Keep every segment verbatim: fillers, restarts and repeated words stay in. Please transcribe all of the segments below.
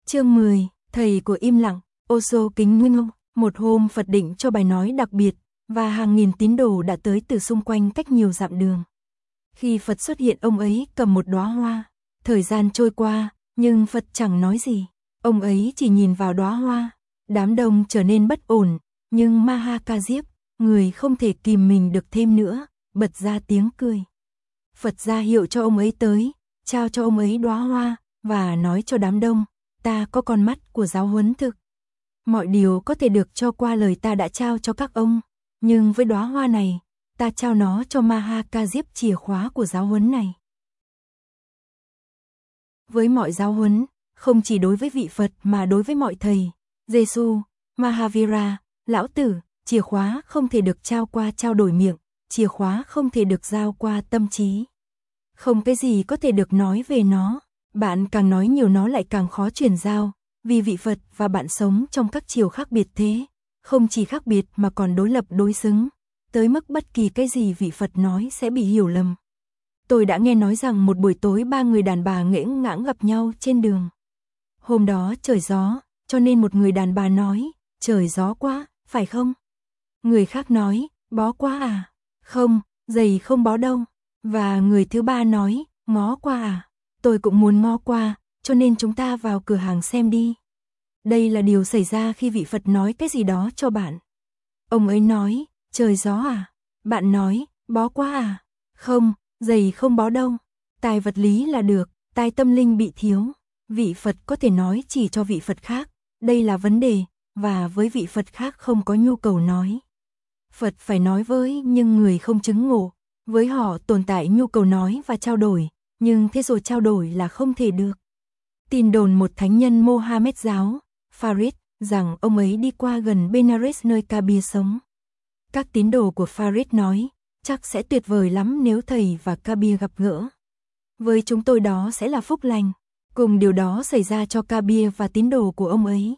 Chương mười, thầy của im lặng, Osho kính ngưng. Một hôm Phật định cho bài nói đặc biệt, và hàng nghìn tín đồ đã tới từ xung quanh cách nhiều dặm đường. Khi Phật xuất hiện, ông ấy cầm một đóa hoa. Thời gian trôi qua, nhưng Phật chẳng nói gì. Ông ấy chỉ nhìn vào đóa hoa. Đám đông trở nên bất ổn, nhưng Mahakajip, người không thể kìm mình được thêm nữa, bật ra tiếng cười. Phật ra hiệu cho ông ấy tới, trao cho ông ấy đóa hoa, và nói cho đám đông, ta có con mắt của giáo huấn thực. Mọi điều có thể được cho qua lời ta đã trao cho các ông, nhưng với đóa hoa này, ta trao nó cho Mahakajip, chìa khóa của giáo huấn này. Với mọi giáo huấn, không chỉ đối với vị Phật mà đối với mọi thầy, Giêsu, Mahavira, Lão Tử, chìa khóa không thể được trao qua trao đổi miệng, chìa khóa không thể được giao qua tâm trí. Không cái gì có thể được nói về nó, bạn càng nói nhiều nó lại càng khó truyền giao, vì vị Phật và bạn sống trong các chiều khác biệt thế, không chỉ khác biệt mà còn đối lập đối xứng, tới mức bất kỳ cái gì vị Phật nói sẽ bị hiểu lầm. Tôi đã nghe nói rằng một buổi tối ba người đàn bà ngễnh ngãng gặp nhau trên đường. Hôm đó trời gió, cho nên một người đàn bà nói, trời gió quá, phải không? Người khác nói, bó quá à? Không, giày không bó đâu. Và người thứ ba nói, ngó qua à? Tôi cũng muốn ngó qua, cho nên chúng ta vào cửa hàng xem đi. Đây là điều xảy ra khi vị Phật nói cái gì đó cho bạn. Ông ấy nói, trời gió à? Bạn nói, bó quá à? Không, giày không bó đâu. Tài vật lý là được, tài tâm linh bị thiếu. Vị Phật có thể nói chỉ cho vị Phật khác, đây là vấn đề, và với vị Phật khác không có nhu cầu nói. Phật phải nói với nhưng người không chứng ngộ, với họ tồn tại nhu cầu nói và trao đổi, nhưng thế rồi trao đổi là không thể được. Tin đồn một thánh nhân Mohammed giáo, Farid, rằng ông ấy đi qua gần Benares nơi Kabir sống. Các tín đồ của Farid nói, chắc sẽ tuyệt vời lắm nếu thầy và Kabir gặp gỡ. Với chúng tôi đó sẽ là phúc lành. Cùng điều đó xảy ra cho Kabir và tín đồ của ông ấy.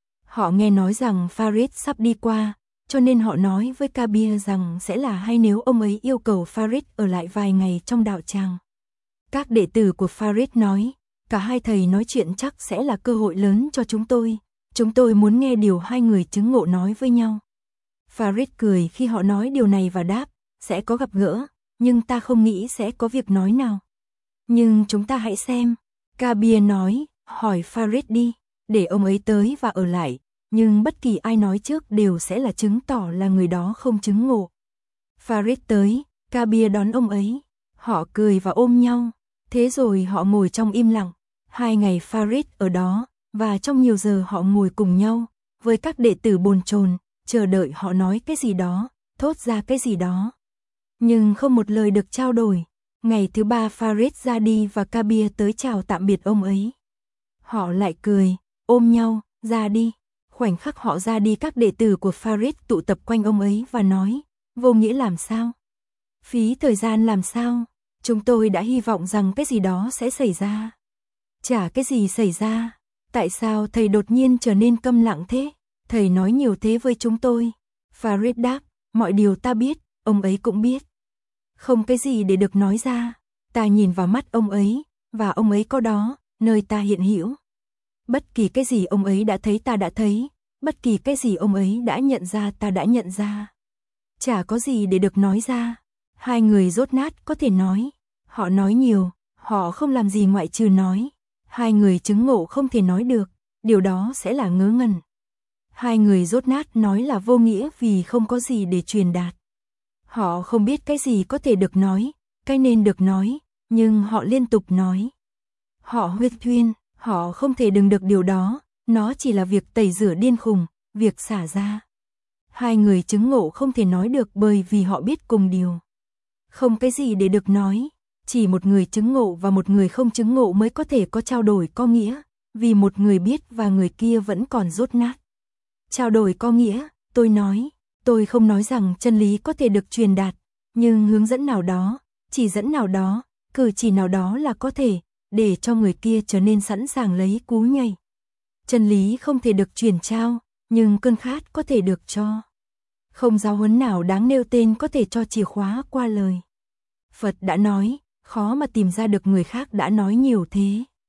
Họ nghe nói rằng Farid sắp đi qua, cho nên họ nói với Kabir rằng sẽ là hay nếu ông ấy yêu cầu Farid ở lại vài ngày trong đạo tràng. Các đệ tử của Farid nói, cả hai thầy nói chuyện chắc sẽ là cơ hội lớn cho chúng tôi. Chúng tôi muốn nghe điều hai người chứng ngộ nói với nhau. Farid cười khi họ nói điều này và đáp, sẽ có gặp gỡ, nhưng ta không nghĩ sẽ có việc nói nào. Nhưng chúng ta hãy xem. Kabir nói, hỏi Farid đi, để ông ấy tới và ở lại, nhưng bất kỳ ai nói trước đều sẽ là chứng tỏ là người đó không chứng ngộ. Farid tới, Kabir đón ông ấy, họ cười và ôm nhau, thế rồi họ ngồi trong im lặng. Hai ngày Farid ở đó, và trong nhiều giờ họ ngồi cùng nhau, với các đệ tử bồn chồn, chờ đợi họ nói cái gì đó, thốt ra cái gì đó. Nhưng không một lời được trao đổi. Ngày thứ ba Farid ra đi và Kabir tới chào tạm biệt ông ấy. Họ lại cười, ôm nhau, ra đi. Khoảnh khắc họ ra đi, các đệ tử của Farid tụ tập quanh ông ấy và nói, vô nghĩa làm sao? Phí thời gian làm sao? Chúng tôi đã hy vọng rằng cái gì đó sẽ xảy ra. Chả cái gì xảy ra. Tại sao thầy đột nhiên trở nên câm lặng thế? Thầy nói nhiều thế với chúng tôi. Farid đáp, mọi điều ta biết, ông ấy cũng biết. Không cái gì để được nói ra. Ta nhìn vào mắt ông ấy, và ông ấy có đó, nơi ta hiện hữu. Bất kỳ cái gì ông ấy đã thấy ta đã thấy, bất kỳ cái gì ông ấy đã nhận ra ta đã nhận ra. Chả có gì để được nói ra. Hai người dốt nát có thể nói. Họ nói nhiều, họ không làm gì ngoại trừ nói. Hai người chứng ngộ không thể nói được, điều đó sẽ là ngớ ngẩn. Hai người dốt nát nói là vô nghĩa vì không có gì để truyền đạt. Họ không biết cái gì có thể được nói, cái nên được nói, nhưng họ liên tục nói. Họ huyết thuyên, họ không thể đừng được điều đó, nó chỉ là việc tẩy rửa điên khùng, việc xả ra. Hai người chứng ngộ không thể nói được bởi vì họ biết cùng điều. Không cái gì để được nói, chỉ một người chứng ngộ và một người không chứng ngộ mới có thể có trao đổi có nghĩa, vì một người biết và người kia vẫn còn dốt nát. Trao đổi có nghĩa, tôi nói. Tôi không nói rằng chân lý có thể được truyền đạt, nhưng hướng dẫn nào đó, chỉ dẫn nào đó, cử chỉ nào đó là có thể, để cho người kia trở nên sẵn sàng lấy cú nhảy. Chân lý không thể được truyền trao, nhưng cơn khát có thể được cho. Không giáo huấn nào đáng nêu tên có thể cho chìa khóa qua lời. Phật đã nói, khó mà tìm ra được người khác đã nói nhiều thế.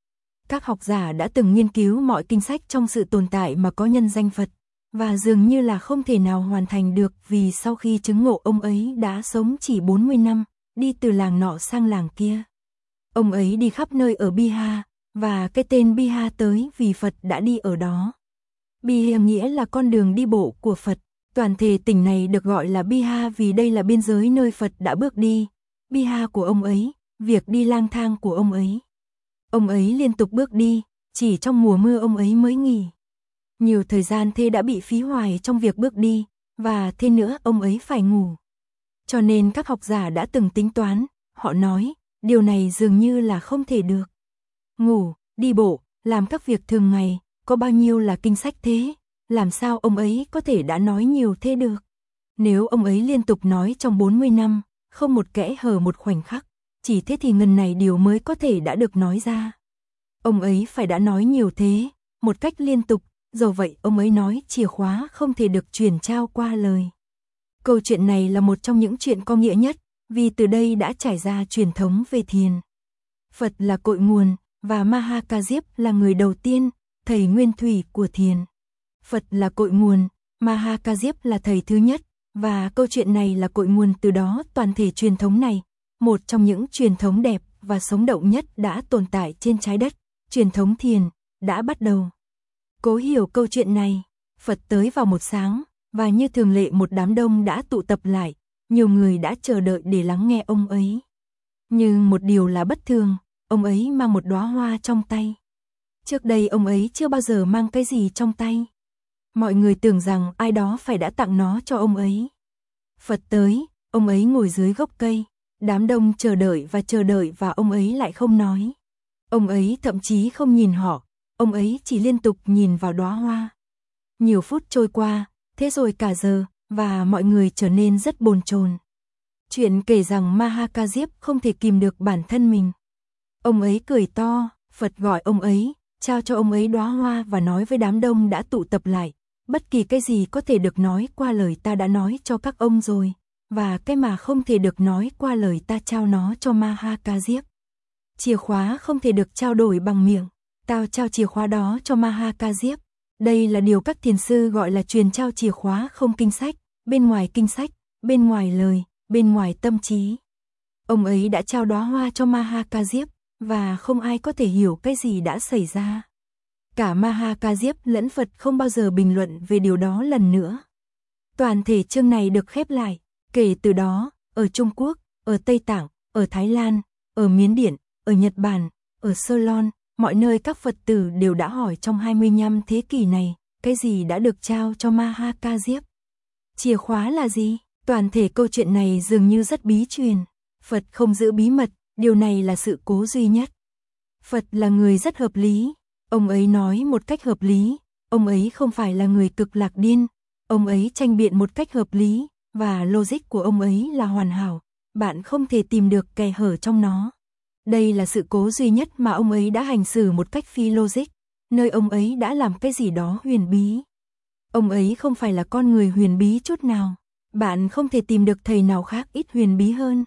Các học giả đã từng nghiên cứu mọi kinh sách trong sự tồn tại mà có nhân danh Phật, và dường như là không thể nào hoàn thành được vì sau khi chứng ngộ ông ấy đã sống chỉ bốn mươi năm, đi từ làng nọ sang làng kia. Ông ấy đi khắp nơi ở Bihar, và cái tên Bihar tới vì Phật đã đi ở đó. Bihar nghĩa là con đường đi bộ của Phật. Toàn thể tỉnh này được gọi là Bihar vì đây là biên giới nơi Phật đã bước đi. Bihar của ông ấy, việc đi lang thang của ông ấy. Ông ấy liên tục bước đi, chỉ trong mùa mưa ông ấy mới nghỉ. Nhiều thời gian thế đã bị phí hoài trong việc bước đi, và thêm nữa ông ấy phải ngủ. Cho nên các học giả đã từng tính toán, họ nói, điều này dường như là không thể được. Ngủ, đi bộ, làm các việc thường ngày, có bao nhiêu là kinh sách thế, làm sao ông ấy có thể đã nói nhiều thế được. Nếu ông ấy liên tục nói trong bốn mươi năm, không một kẽ hở một khoảnh khắc, chỉ thế thì ngần này điều mới có thể đã được nói ra. Ông ấy phải đã nói nhiều thế, một cách liên tục, do vậy ông ấy nói chìa khóa không thể được truyền trao qua lời. Câu chuyện này là một trong những chuyện có nghĩa nhất, vì từ đây đã trải ra truyền thống về thiền. Phật là cội nguồn, và Mahakajip là người đầu tiên, thầy nguyên thủy của thiền. Phật là cội nguồn, Mahakajip là thầy thứ nhất, và câu chuyện này là cội nguồn từ đó toàn thể truyền thống này, một trong những truyền thống đẹp và sống động nhất đã tồn tại trên trái đất, truyền thống thiền, đã bắt đầu. Cố hiểu câu chuyện này, Phật tới vào một sáng, và như thường lệ một đám đông đã tụ tập lại, nhiều người đã chờ đợi để lắng nghe ông ấy. Nhưng một điều là bất thường, ông ấy mang một đóa hoa trong tay. Trước đây ông ấy chưa bao giờ mang cái gì trong tay. Mọi người tưởng rằng ai đó phải đã tặng nó cho ông ấy. Phật tới, ông ấy ngồi dưới gốc cây, đám đông chờ đợi và chờ đợi và ông ấy lại không nói. Ông ấy thậm chí không nhìn họ, ông ấy chỉ liên tục nhìn vào đóa hoa. Nhiều phút trôi qua, thế rồi cả giờ, và mọi người trở nên rất bồn chồn. Chuyện kể rằng Mahakajip không thể kìm được bản thân mình. Ông ấy cười to, Phật gọi ông ấy, trao cho ông ấy đóa hoa và nói với đám đông đã tụ tập lại, bất kỳ cái gì có thể được nói qua lời ta đã nói cho các ông rồi, và cái mà không thể được nói qua lời ta trao nó cho Mahakajip. Chìa khóa không thể được trao đổi bằng miệng, tao trao chìa khóa đó cho Mahakajip. Đây là điều các thiền sư gọi là truyền trao chìa khóa không kinh sách, bên ngoài kinh sách, bên ngoài lời, bên ngoài tâm trí. Ông ấy đã trao đóa hoa cho Mahakajip, và không ai có thể hiểu cái gì đã xảy ra. Cả Mahakajip lẫn Phật không bao giờ bình luận về điều đó lần nữa. Toàn thể chương này được khép lại, kể từ đó, ở Trung Quốc, ở Tây Tạng, ở Thái Lan, ở Miến Điện, ở Nhật Bản, ở Ceylon, mọi nơi các Phật tử đều đã hỏi trong hai mươi lăm thế kỷ này, cái gì đã được trao cho Mahakajip? Chìa khóa là gì? Toàn thể câu chuyện này dường như rất bí truyền. Phật không giữ bí mật, điều này là sự cố duy nhất. Phật là người rất hợp lý, ông ấy nói một cách hợp lý, ông ấy không phải là người cực lạc điên, ông ấy tranh biện một cách hợp lý, và logic của ông ấy là hoàn hảo, bạn không thể tìm được kẽ hở trong nó. Đây là sự cố duy nhất mà ông ấy đã hành xử một cách phi logic, nơi ông ấy đã làm cái gì đó huyền bí. Ông ấy không phải là con người huyền bí chút nào, bạn không thể tìm được thầy nào khác ít huyền bí hơn.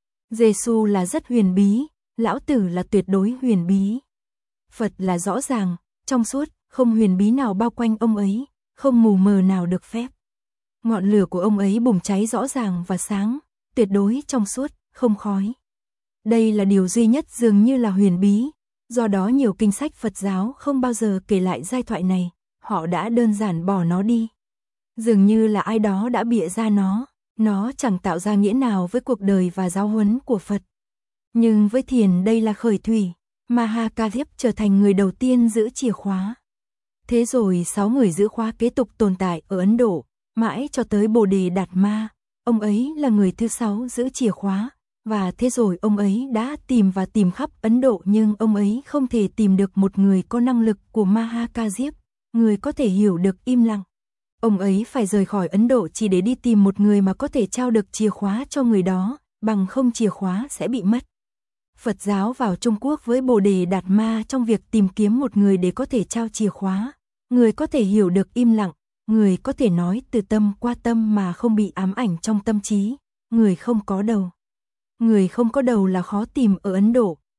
Giê-xu là rất huyền bí, Lão Tử là tuyệt đối huyền bí. Phật là rõ ràng, trong suốt, không huyền bí nào bao quanh ông ấy, không mù mờ nào được phép. Ngọn lửa của ông ấy bùng cháy rõ ràng và sáng, tuyệt đối trong suốt, không khói. Đây là điều duy nhất dường như là huyền bí, do đó nhiều kinh sách Phật giáo không bao giờ kể lại giai thoại này, họ đã đơn giản bỏ nó đi. Dường như là ai đó đã bịa ra nó, nó chẳng tạo ra nghĩa nào với cuộc đời và giáo huấn của Phật. Nhưng với thiền đây là khởi thủy, Mahakajip trở thành người đầu tiên giữ chìa khóa. Thế rồi sáu người giữ khóa kế tục tồn tại ở Ấn Độ, mãi cho tới Bồ Đề Đạt Ma, ông ấy là người thứ sáu giữ chìa khóa. Và thế rồi ông ấy đã tìm và tìm khắp Ấn Độ nhưng ông ấy không thể tìm được một người có năng lực của Mahakajip, người có thể hiểu được im lặng. Ông ấy phải rời khỏi Ấn Độ chỉ để đi tìm một người mà có thể trao được chìa khóa cho người đó, bằng không chìa khóa sẽ bị mất. Phật giáo vào Trung Quốc với Bồ Đề Đạt Ma trong việc tìm kiếm một người để có thể trao chìa khóa, người có thể hiểu được im lặng, người có thể nói từ tâm qua tâm mà không bị ám ảnh trong tâm trí, người không có đầu. Người không có đầu là khó tìm ở Ấn Độ,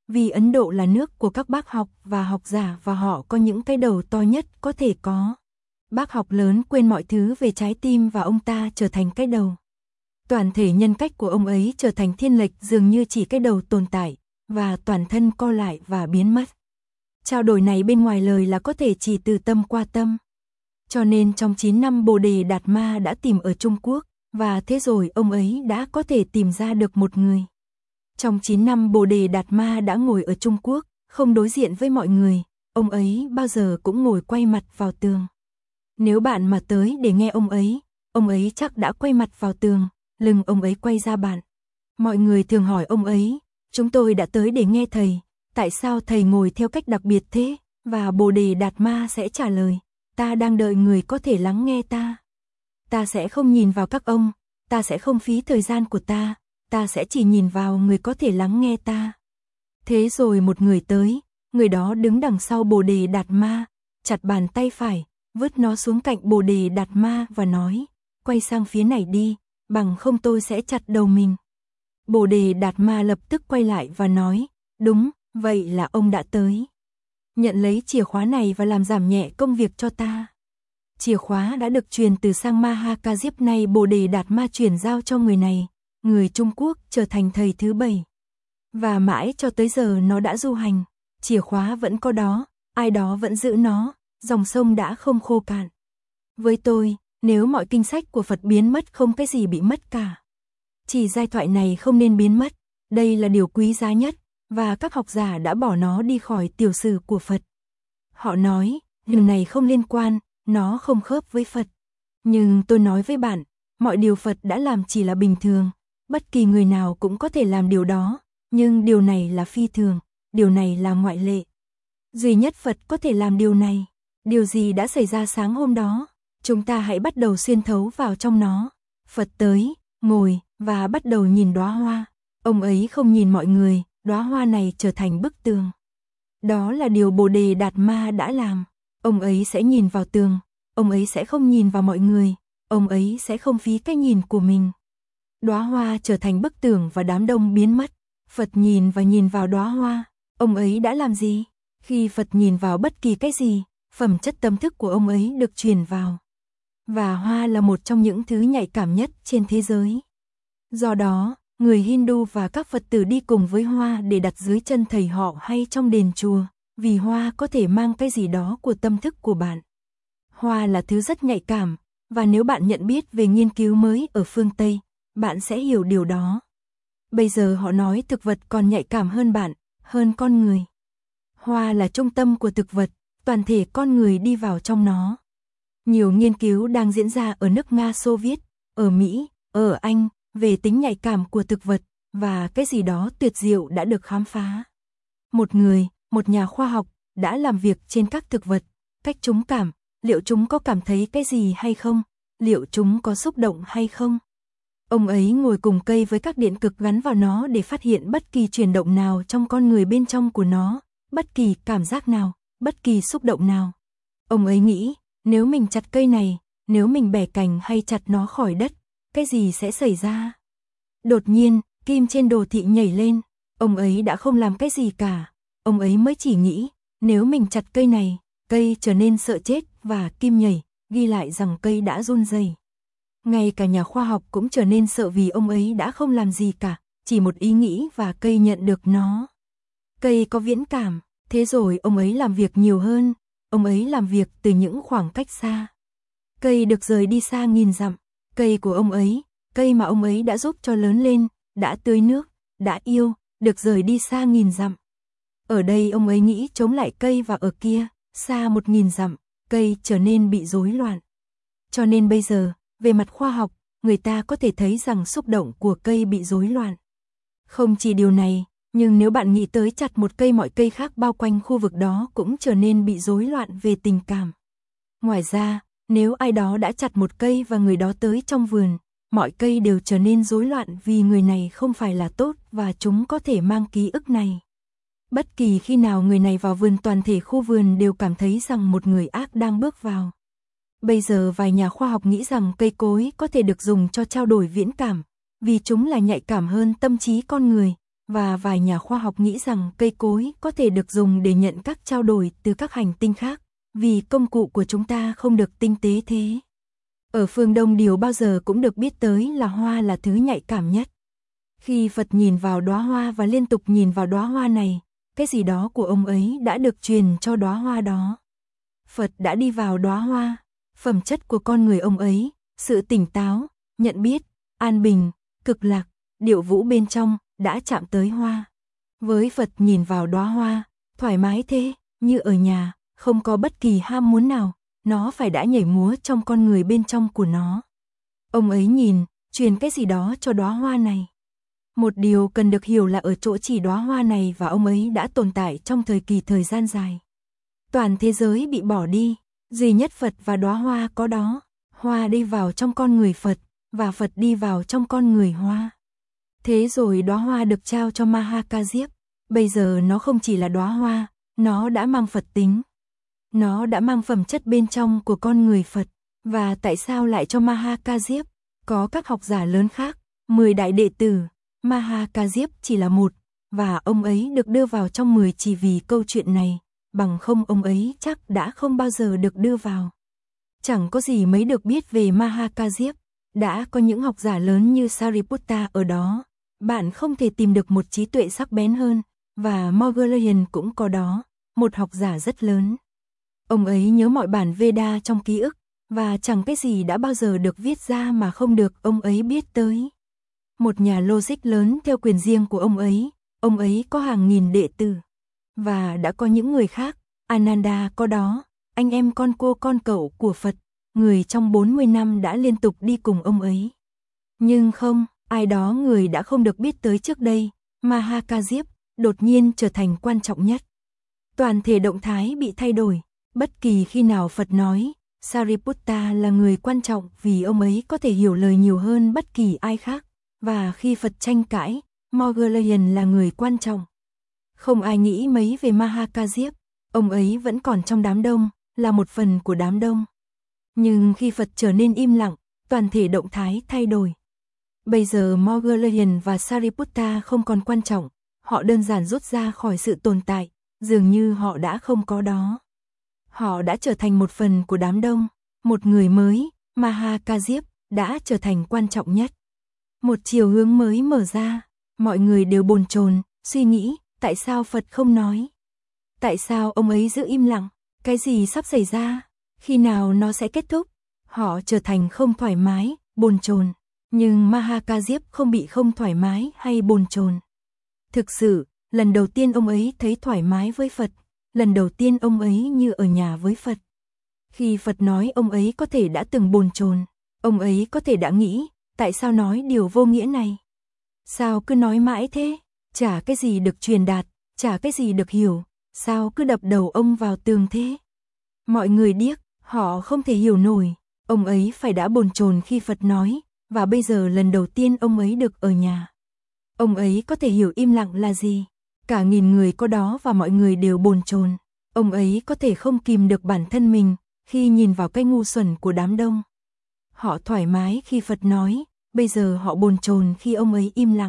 Vì Ấn Độ là nước của các bác học và học giả và họ có những cái đầu to nhất có thể có. Bác học lớn quên mọi thứ về trái tim và ông ta trở thành cái đầu. Toàn thể nhân cách của ông ấy trở thành thiên lệch, dường như chỉ cái đầu tồn tại, và toàn thân co lại và biến mất. Trao đổi này bên ngoài lời là có thể chỉ từ tâm qua tâm. Cho nên trong chín năm Bồ Đề Đạt Ma đã tìm ở Trung Quốc, và thế rồi ông ấy đã có thể tìm ra được một người. Trong chín năm Bồ Đề Đạt Ma đã ngồi ở Trung Quốc, không đối diện với mọi người, ông ấy bao giờ cũng ngồi quay mặt vào tường. Nếu bạn mà tới để nghe ông ấy, ông ấy chắc đã quay mặt vào tường, lưng ông ấy quay ra bạn. Mọi người thường hỏi ông ấy, chúng tôi đã tới để nghe thầy, tại sao thầy ngồi theo cách đặc biệt thế? Và Bồ Đề Đạt Ma sẽ trả lời, ta đang đợi người có thể lắng nghe ta. Ta sẽ không nhìn vào các ông, ta sẽ không phí thời gian của ta, ta sẽ chỉ nhìn vào người có thể lắng nghe ta. Thế rồi một người tới, người đó đứng đằng sau Bồ Đề Đạt Ma, chặt bàn tay phải, vứt nó xuống cạnh Bồ Đề Đạt Ma và nói, quay sang phía này đi, bằng không tôi sẽ chặt đầu mình. Bồ Đề Đạt Ma lập tức quay lại và nói, đúng, vậy là ông đã tới. Nhận lấy chìa khóa này và làm giảm nhẹ công việc cho ta. Chìa khóa đã được truyền từ sang Mahakajip, nay Bồ Đề Đạt Ma chuyển giao cho người này, người Trung Quốc trở thành thầy thứ bảy. Và mãi cho tới giờ nó đã du hành, chìa khóa vẫn có đó, ai đó vẫn giữ nó, dòng sông đã không khô cạn. Với tôi, nếu mọi kinh sách của Phật biến mất không cái gì bị mất cả. Chỉ giai thoại này không nên biến mất, đây là điều quý giá nhất, và các học giả đã bỏ nó đi khỏi tiểu sử của Phật. Họ nói, điều này không liên quan, nó không khớp với Phật. Nhưng tôi nói với bạn, mọi điều Phật đã làm chỉ là bình thường, bất kỳ người nào cũng có thể làm điều đó, nhưng điều này là phi thường, điều này là ngoại lệ. Duy nhất Phật có thể làm điều này. Điều gì đã xảy ra sáng hôm đó? Chúng ta hãy bắt đầu xuyên thấu vào trong nó. Phật tới, ngồi, và bắt đầu nhìn đóa hoa. Ông ấy không nhìn mọi người, đóa hoa này trở thành bức tường. Đó là điều Bồ Đề Đạt Ma đã làm. Ông ấy sẽ nhìn vào tường, ông ấy sẽ không nhìn vào mọi người, ông ấy sẽ không phí cái nhìn của mình. Đóa hoa trở thành bức tường và đám đông biến mất. Phật nhìn và nhìn vào đóa hoa, ông ấy đã làm gì? Khi Phật nhìn vào bất kỳ cái gì, phẩm chất tâm thức của ông ấy được truyền vào. Và hoa là một trong những thứ nhạy cảm nhất trên thế giới. Do đó, người Hindu và các Phật tử đi cùng với hoa để đặt dưới chân thầy họ hay trong đền chùa, vì hoa có thể mang cái gì đó của tâm thức của bạn. Hoa là thứ rất nhạy cảm, và nếu bạn nhận biết về nghiên cứu mới ở phương Tây, bạn sẽ hiểu điều đó. Bây giờ họ nói thực vật còn nhạy cảm hơn bạn, hơn con người. Hoa là trung tâm của thực vật, toàn thể con người đi vào trong nó. Nhiều nghiên cứu đang diễn ra ở nước Nga Xô Viết, ở Mỹ, ở Anh, về tính nhạy cảm của thực vật, và cái gì đó tuyệt diệu đã được khám phá. Một người, một nhà khoa học, đã làm việc trên các thực vật, cách chúng cảm, liệu chúng có cảm thấy cái gì hay không, liệu chúng có xúc động hay không. Ông ấy ngồi cùng cây với các điện cực gắn vào nó để phát hiện bất kỳ chuyển động nào trong con người bên trong của nó, bất kỳ cảm giác nào, bất kỳ xúc động nào. Ông ấy nghĩ, nếu mình chặt cây này, nếu mình bẻ cành hay chặt nó khỏi đất, cái gì sẽ xảy ra? Đột nhiên, kim trên đồ thị nhảy lên, ông ấy đã không làm cái gì cả, ông ấy mới chỉ nghĩ, nếu mình chặt cây này, cây trở nên sợ chết và kim nhảy, ghi lại rằng cây đã run rẩy. Ngay cả nhà khoa học cũng trở nên sợ vì ông ấy đã không làm gì cả, chỉ một ý nghĩ và cây nhận được nó. Cây có viễn cảm, thế rồi ông ấy làm việc nhiều hơn, ông ấy làm việc từ những khoảng cách xa. Cây được rời đi xa nghìn dặm, cây của ông ấy, cây mà ông ấy đã giúp cho lớn lên, đã tưới nước, đã yêu, được rời đi xa nghìn dặm. Ở đây ông ấy nghĩ chống lại cây và ở kia, xa một nghìn dặm, cây trở nên bị rối loạn. Cho nên bây giờ, về mặt khoa học, người ta có thể thấy rằng xúc động của cây bị rối loạn. Không chỉ điều này, nhưng nếu bạn nghĩ tới chặt một cây, mọi cây khác bao quanh khu vực đó cũng trở nên bị rối loạn về tình cảm. Ngoài ra, nếu ai đó đã chặt một cây và người đó tới trong vườn, mọi cây đều trở nên rối loạn vì người này không phải là tốt và chúng có thể mang ký ức này. Bất kỳ khi nào người này vào vườn, toàn thể khu vườn đều cảm thấy rằng một người ác đang bước vào. Bây giờ vài nhà khoa học nghĩ rằng cây cối có thể được dùng cho trao đổi viễn cảm, vì chúng là nhạy cảm hơn tâm trí con người, và vài nhà khoa học nghĩ rằng cây cối có thể được dùng để nhận các trao đổi từ các hành tinh khác, vì công cụ của chúng ta không được tinh tế thế. Ở phương Đông điều bao giờ cũng được biết tới là hoa là thứ nhạy cảm nhất. Khi Phật nhìn vào đóa hoa và liên tục nhìn vào đóa hoa này, cái gì đó của ông ấy đã được truyền cho đóa hoa đó. Phật đã đi vào đóa hoa, phẩm chất của con người ông ấy, sự tỉnh táo, nhận biết, an bình, cực lạc, điệu vũ bên trong, đã chạm tới hoa. Với Phật nhìn vào đóa hoa, thoải mái thế, như ở nhà, không có bất kỳ ham muốn nào, nó phải đã nhảy múa trong con người bên trong của nó. Ông ấy nhìn, truyền cái gì đó cho đóa hoa này. Một điều cần được hiểu là ở chỗ chỉ đóa hoa này và ông ấy đã tồn tại trong thời kỳ thời gian dài. Toàn thế giới bị bỏ đi, duy nhất Phật và đóa hoa có đó. Hoa đi vào trong con người Phật, và Phật đi vào trong con người hoa. Thế rồi đóa hoa được trao cho Mahakajip. Bây giờ nó không chỉ là đóa hoa, nó đã mang Phật tính. Nó đã mang phẩm chất bên trong của con người Phật. Và tại sao lại cho Mahakajip? Có các học giả lớn khác, mười đại đệ tử, Mahakajip chỉ là một, và ông ấy được đưa vào trong mười chỉ vì câu chuyện này, bằng không ông ấy chắc đã không bao giờ được đưa vào. Chẳng có gì mấy được biết về Mahakajip, đã có những học giả lớn như Sariputta ở đó, bạn không thể tìm được một trí tuệ sắc bén hơn, và Moggalian cũng có đó, một học giả rất lớn. Ông ấy nhớ mọi bản Veda trong ký ức, và chẳng cái gì đã bao giờ được viết ra mà không được ông ấy biết tới. Một nhà logic lớn theo quyền riêng của ông ấy, ông ấy có hàng nghìn đệ tử. Và đã có những người khác, Ananda có đó, anh em con cô con cậu của Phật, người trong bốn mươi năm đã liên tục đi cùng ông ấy. Nhưng không, ai đó người đã không được biết tới trước đây, Mahakajip, đột nhiên trở thành quan trọng nhất. Toàn thể động thái bị thay đổi, bất kỳ khi nào Phật nói, Sariputta là người quan trọng vì ông ấy có thể hiểu lời nhiều hơn bất kỳ ai khác, và khi Phật tranh cãi, Moggalian là người quan trọng. Không ai nghĩ mấy về Mahakajip, ông ấy vẫn còn trong đám đông, là một phần của đám đông. Nhưng khi Phật trở nên im lặng, toàn thể động thái thay đổi. Bây giờ Moggalian và Sariputta không còn quan trọng, họ đơn giản rút ra khỏi sự tồn tại, dường như họ đã không có đó. Họ đã trở thành một phần của đám đông, một người mới, Mahakajip, đã trở thành quan trọng nhất. Một chiều hướng mới mở ra, mọi người đều bồn chồn, suy nghĩ, tại sao Phật không nói? Tại sao ông ấy giữ im lặng? Cái gì sắp xảy ra? Khi nào nó sẽ kết thúc? Họ trở thành không thoải mái, bồn chồn. Nhưng Mahakajip không bị không thoải mái hay bồn chồn. Thực sự, lần đầu tiên ông ấy thấy thoải mái với Phật, lần đầu tiên ông ấy như ở nhà với Phật. Khi Phật nói ông ấy có thể đã từng bồn chồn, ông ấy có thể đã nghĩ, tại sao nói điều vô nghĩa này? Sao cứ nói mãi thế? Chả cái gì được truyền đạt, chả cái gì được hiểu, sao cứ đập đầu ông vào tường thế? Mọi người điếc, họ không thể hiểu nổi, ông ấy phải đã bồn chồn khi Phật nói, và bây giờ lần đầu tiên ông ấy được ở nhà. Ông ấy có thể hiểu im lặng là gì? Cả nghìn người có đó và mọi người đều bồn chồn. Ông ấy có thể không kìm được bản thân mình khi nhìn vào cái ngu xuẩn của đám đông. Họ thoải mái khi Phật nói, bây giờ họ bồn chồn khi ông ấy im lặng.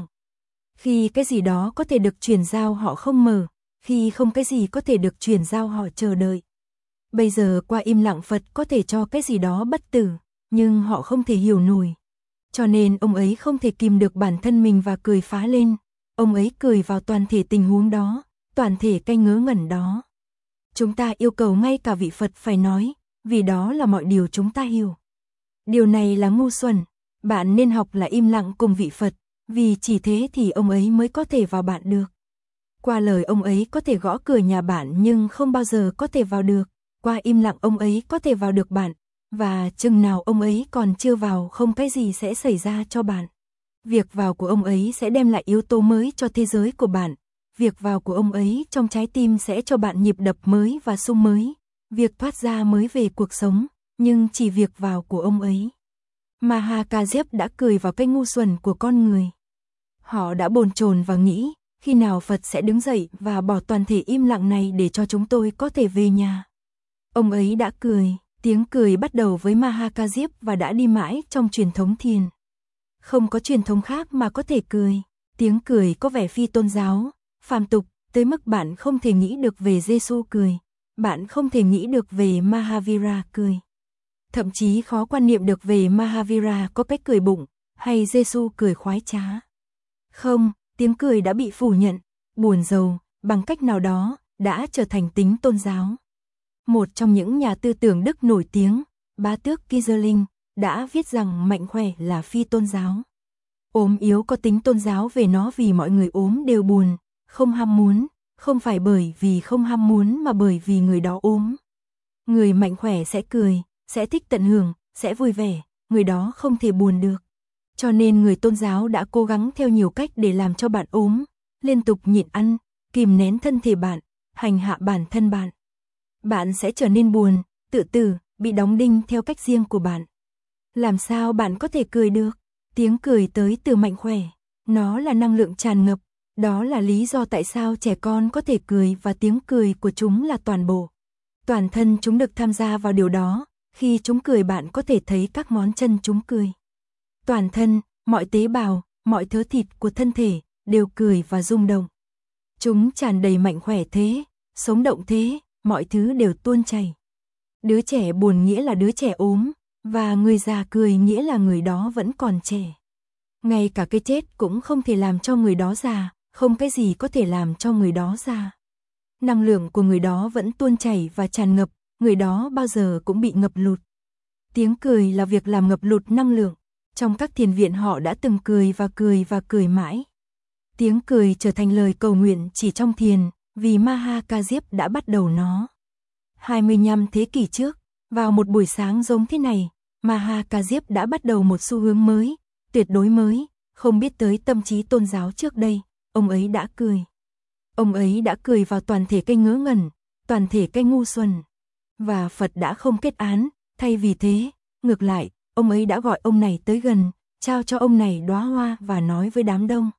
Khi cái gì đó có thể được truyền giao họ không mở, khi không cái gì có thể được truyền giao họ chờ đợi. Bây giờ qua im lặng Phật có thể cho cái gì đó bất tử, nhưng họ không thể hiểu nổi. Cho nên ông ấy không thể kìm được bản thân mình và cười phá lên. Ông ấy cười vào toàn thể tình huống đó, toàn thể cái ngớ ngẩn đó. Chúng ta yêu cầu ngay cả vị Phật phải nói, vì đó là mọi điều chúng ta hiểu. Điều này là ngu xuẩn, bạn nên học là im lặng cùng vị Phật, vì chỉ thế thì ông ấy mới có thể vào bạn được. Qua lời ông ấy có thể gõ cửa nhà bạn nhưng không bao giờ có thể vào được, qua im lặng ông ấy có thể vào được bạn, và chừng nào ông ấy còn chưa vào không cái gì sẽ xảy ra cho bạn. Việc vào của ông ấy sẽ đem lại yếu tố mới cho thế giới của bạn. Việc vào của ông ấy trong trái tim sẽ cho bạn nhịp đập mới và xung mới. Việc thoát ra mới về cuộc sống, nhưng chỉ việc vào của ông ấy. Mahakajip đã cười vào cái ngu xuẩn của con người. Họ đã bồn chồn và nghĩ, khi nào Phật sẽ đứng dậy và bỏ toàn thể im lặng này để cho chúng tôi có thể về nhà. Ông ấy đã cười, tiếng cười bắt đầu với Mahakajip và đã đi mãi trong truyền thống thiền. Không có truyền thống khác mà có thể cười. Tiếng cười có vẻ phi tôn giáo, phàm tục, tới mức bạn không thể nghĩ được về Giêsu cười, bạn không thể nghĩ được về Mahavira cười. Thậm chí khó quan niệm được về Mahavira có cách cười bụng, hay Giêsu cười khoái trá. Không, tiếng cười đã bị phủ nhận, buồn rầu, bằng cách nào đó, đã trở thành tính tôn giáo. Một trong những nhà tư tưởng Đức nổi tiếng, Bá tước Kiserling, đã viết rằng mạnh khỏe là phi tôn giáo. Ốm yếu có tính tôn giáo về nó vì mọi người ốm đều buồn, không ham muốn, không phải bởi vì không ham muốn mà bởi vì người đó ốm. Người mạnh khỏe sẽ cười, sẽ thích tận hưởng, sẽ vui vẻ, người đó không thể buồn được. Cho nên người tôn giáo đã cố gắng theo nhiều cách để làm cho bạn ốm, liên tục nhịn ăn, kìm nén thân thể bạn, hành hạ bản thân bạn. Bạn sẽ trở nên buồn, tự tử, bị đóng đinh theo cách riêng của bạn. Làm sao bạn có thể cười được? Tiếng cười tới từ mạnh khỏe, nó là năng lượng tràn ngập, đó là lý do tại sao trẻ con có thể cười và tiếng cười của chúng là toàn bộ. Toàn thân chúng được tham gia vào điều đó, khi chúng cười bạn có thể thấy các ngón chân chúng cười. Toàn thân, mọi tế bào, mọi thớ thịt của thân thể, đều cười và rung động. Chúng tràn đầy mạnh khỏe thế, sống động thế, mọi thứ đều tuôn chảy. Đứa trẻ buồn nghĩa là đứa trẻ ốm, và người già cười nghĩa là người đó vẫn còn trẻ. Ngay cả cái chết cũng không thể làm cho người đó già, không cái gì có thể làm cho người đó già. Năng lượng của người đó vẫn tuôn chảy và tràn ngập, người đó bao giờ cũng bị ngập lụt. Tiếng cười là việc làm ngập lụt năng lượng. Trong các thiền viện họ đã từng cười và cười và cười mãi. Tiếng cười trở thành lời cầu nguyện chỉ trong thiền, vì Maha Ca Diếp đã bắt đầu nó. hai mươi lăm thế kỷ trước, vào một buổi sáng giống thế này, Maha Ca Diếp đã bắt đầu một xu hướng mới, tuyệt đối mới, không biết tới tâm trí tôn giáo trước đây, ông ấy đã cười. Ông ấy đã cười vào toàn thể cây ngớ ngẩn, toàn thể cây ngu xuẩn. Và Phật đã không kết án, thay vì thế, ngược lại, ông ấy đã gọi ông này tới gần, trao cho ông này đóa hoa và nói với đám đông.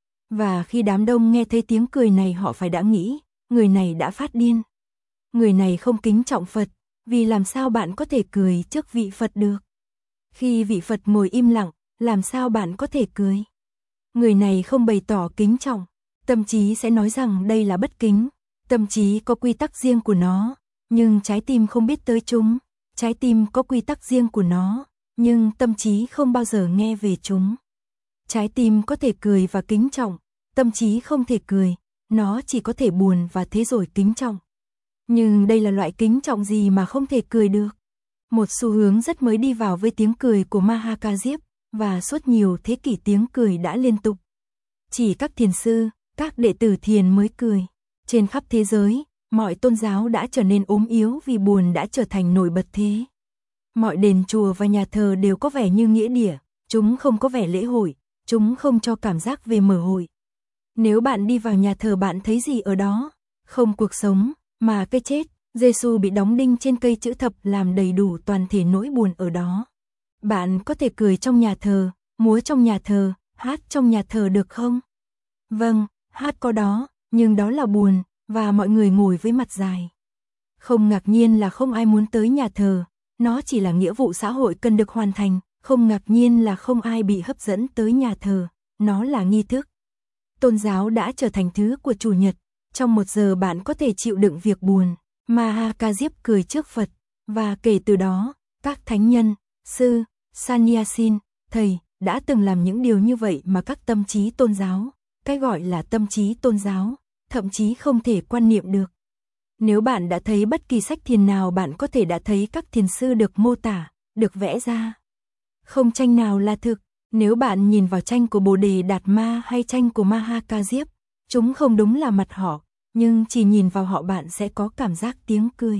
Và khi đám đông nghe thấy tiếng cười này họ phải đã nghĩ, người này đã phát điên. Người này không kính trọng Phật, vì làm sao bạn có thể cười trước vị Phật được? Khi vị Phật ngồi im lặng, làm sao bạn có thể cười? Người này không bày tỏ kính trọng, tâm trí sẽ nói rằng đây là bất kính. Tâm trí có quy tắc riêng của nó, nhưng trái tim không biết tới chúng. Trái tim có quy tắc riêng của nó, nhưng tâm trí không bao giờ nghe về chúng. Trái tim có thể cười và kính trọng, tâm trí không thể cười, nó chỉ có thể buồn và thế rồi kính trọng. Nhưng đây là loại kính trọng gì mà không thể cười được? Một xu hướng rất mới đi vào với tiếng cười của Maha Ca Diếp, và suốt nhiều thế kỷ tiếng cười đã liên tục. Chỉ các thiền sư, các đệ tử thiền mới cười. Trên khắp thế giới, mọi tôn giáo đã trở nên ốm yếu vì buồn đã trở thành nổi bật thế. Mọi đền chùa và nhà thờ đều có vẻ như nghĩa địa, chúng không có vẻ lễ hội, chúng không cho cảm giác về mở hội. Nếu bạn đi vào nhà thờ bạn thấy gì ở đó? Không cuộc sống, mà cái chết. Giêsu bị đóng đinh trên cây chữ thập làm đầy đủ toàn thể nỗi buồn ở đó. Bạn có thể cười trong nhà thờ, múa trong nhà thờ, hát trong nhà thờ được không? Vâng, hát có đó, nhưng đó là buồn, và mọi người ngồi với mặt dài. Không ngạc nhiên là không ai muốn tới nhà thờ, nó chỉ là nghĩa vụ xã hội cần được hoàn thành, không ngạc nhiên là không ai bị hấp dẫn tới nhà thờ, nó là nghi thức. Tôn giáo đã trở thành thứ của chủ nhật, trong một giờ bạn có thể chịu đựng việc buồn. Maha Ca Diếp cười trước Phật, và kể từ đó, các thánh nhân, sư, sannyasin, thầy, đã từng làm những điều như vậy mà các tâm trí tôn giáo, cái gọi là tâm trí tôn giáo, thậm chí không thể quan niệm được. Nếu bạn đã thấy bất kỳ sách thiền nào bạn có thể đã thấy các thiền sư được mô tả, được vẽ ra. Không tranh nào là thực, nếu bạn nhìn vào tranh của Bồ Đề Đạt Ma hay tranh của Maha Ca Diếp, chúng không đúng là mặt họ, nhưng chỉ nhìn vào họ bạn sẽ có cảm giác tiếng cười.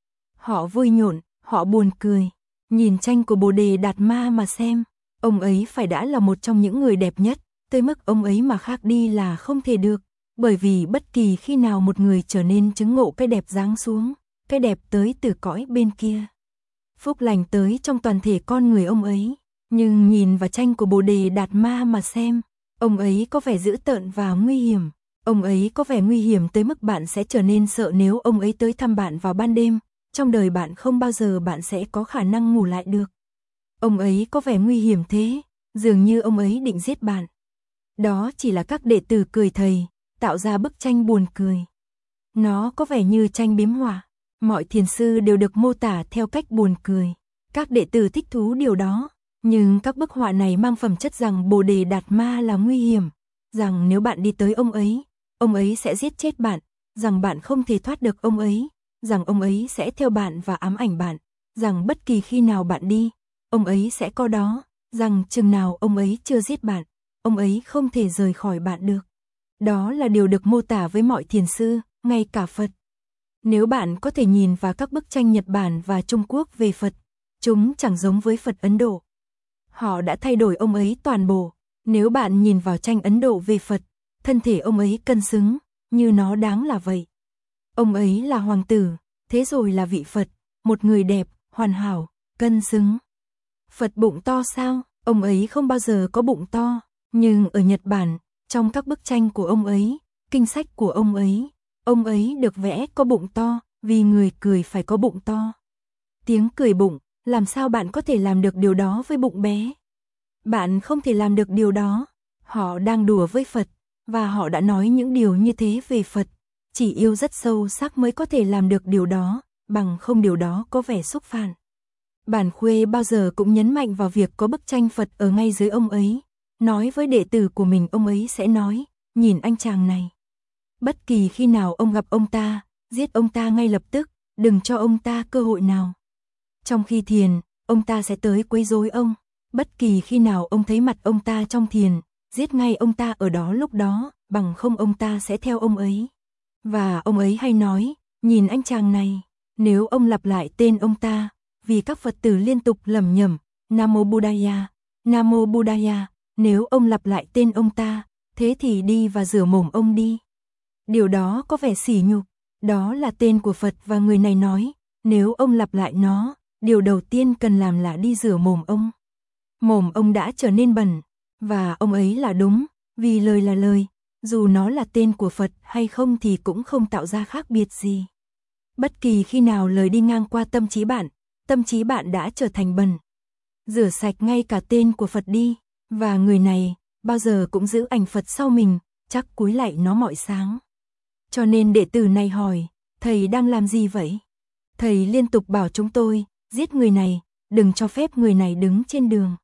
Họ vui nhộn, họ buồn cười. Nhìn tranh của Bồ Đề Đạt Ma mà xem, ông ấy phải đã là một trong những người đẹp nhất, tới mức ông ấy mà khác đi là không thể được, bởi vì bất kỳ khi nào một người trở nên chứng ngộ cái đẹp giáng xuống, cái đẹp tới từ cõi bên kia. Phúc lành tới trong toàn thể con người ông ấy, nhưng nhìn vào tranh của Bồ Đề Đạt Ma mà xem, ông ấy có vẻ dữ tợn và nguy hiểm. Ông ấy có vẻ nguy hiểm tới mức bạn sẽ trở nên sợ nếu ông ấy tới thăm bạn vào ban đêm, trong đời bạn không bao giờ bạn sẽ có khả năng ngủ lại được. Ông ấy có vẻ nguy hiểm thế, dường như ông ấy định giết bạn. Đó chỉ là các đệ tử cười thầy, tạo ra bức tranh buồn cười. Nó có vẻ như tranh biếm họa. Mọi thiền sư đều được mô tả theo cách buồn cười. Các đệ tử thích thú điều đó. Nhưng các bức họa này mang phẩm chất rằng Bồ Đề Đạt Ma là nguy hiểm. Rằng nếu bạn đi tới ông ấy, ông ấy sẽ giết chết bạn. Rằng bạn không thể thoát được ông ấy. Rằng ông ấy sẽ theo bạn và ám ảnh bạn. Rằng bất kỳ khi nào bạn đi, ông ấy sẽ có đó. Rằng chừng nào ông ấy chưa giết bạn, ông ấy không thể rời khỏi bạn được. Đó là điều được mô tả với mọi thiền sư, ngay cả Phật. Nếu bạn có thể nhìn vào các bức tranh Nhật Bản và Trung Quốc về Phật, chúng chẳng giống với Phật Ấn Độ. Họ đã thay đổi ông ấy toàn bộ. Nếu bạn nhìn vào tranh Ấn Độ về Phật, thân thể ông ấy cân xứng, như nó đáng là vậy. Ông ấy là hoàng tử, thế rồi là vị Phật, một người đẹp, hoàn hảo, cân xứng. Phật bụng to sao? Ông ấy không bao giờ có bụng to, nhưng ở Nhật Bản, trong các bức tranh của ông ấy, kinh sách của ông ấy, ông ấy được vẽ có bụng to, vì người cười phải có bụng to. Tiếng cười bụng, làm sao bạn có thể làm được điều đó với bụng bé? Bạn không thể làm được điều đó. Họ đang đùa với Phật, và họ đã nói những điều như thế về Phật. Chỉ yêu rất sâu sắc mới có thể làm được điều đó, bằng không điều đó có vẻ xúc phạm. Bản Khuê bao giờ cũng nhấn mạnh vào việc có bức tranh Phật ở ngay dưới ông ấy. Nói với đệ tử của mình, ông ấy sẽ nói, nhìn anh chàng này. Bất kỳ khi nào ông gặp ông ta, giết ông ta ngay lập tức, đừng cho ông ta cơ hội nào. Trong khi thiền, ông ta sẽ tới quấy rối ông. Bất kỳ khi nào ông thấy mặt ông ta trong thiền, giết ngay ông ta ở đó lúc đó, bằng không ông ta sẽ theo ông ấy. Và ông ấy hay nói, nhìn anh chàng này, nếu ông lặp lại tên ông ta, vì các Phật tử liên tục lẩm nhẩm, Nam Mô Buddhaya, Nam Mô Buddhaya, nếu ông lặp lại tên ông ta, thế thì đi và rửa mồm ông đi. Điều đó có vẻ sỉ nhục, đó là tên của Phật và người này nói, nếu ông lặp lại nó, điều đầu tiên cần làm là đi rửa mồm ông. Mồm ông đã trở nên bẩn, và ông ấy là đúng, vì lời là lời, dù nó là tên của Phật hay không thì cũng không tạo ra khác biệt gì. Bất kỳ khi nào lời đi ngang qua tâm trí bạn, tâm trí bạn đã trở thành bẩn. Rửa sạch ngay cả tên của Phật đi, và người này, bao giờ cũng giữ ảnh Phật sau mình, chắc cúi lạy nó mọi sáng. Cho nên đệ tử này hỏi, thầy đang làm gì vậy? Thầy liên tục bảo chúng tôi, giết người này, đừng cho phép người này đứng trên đường.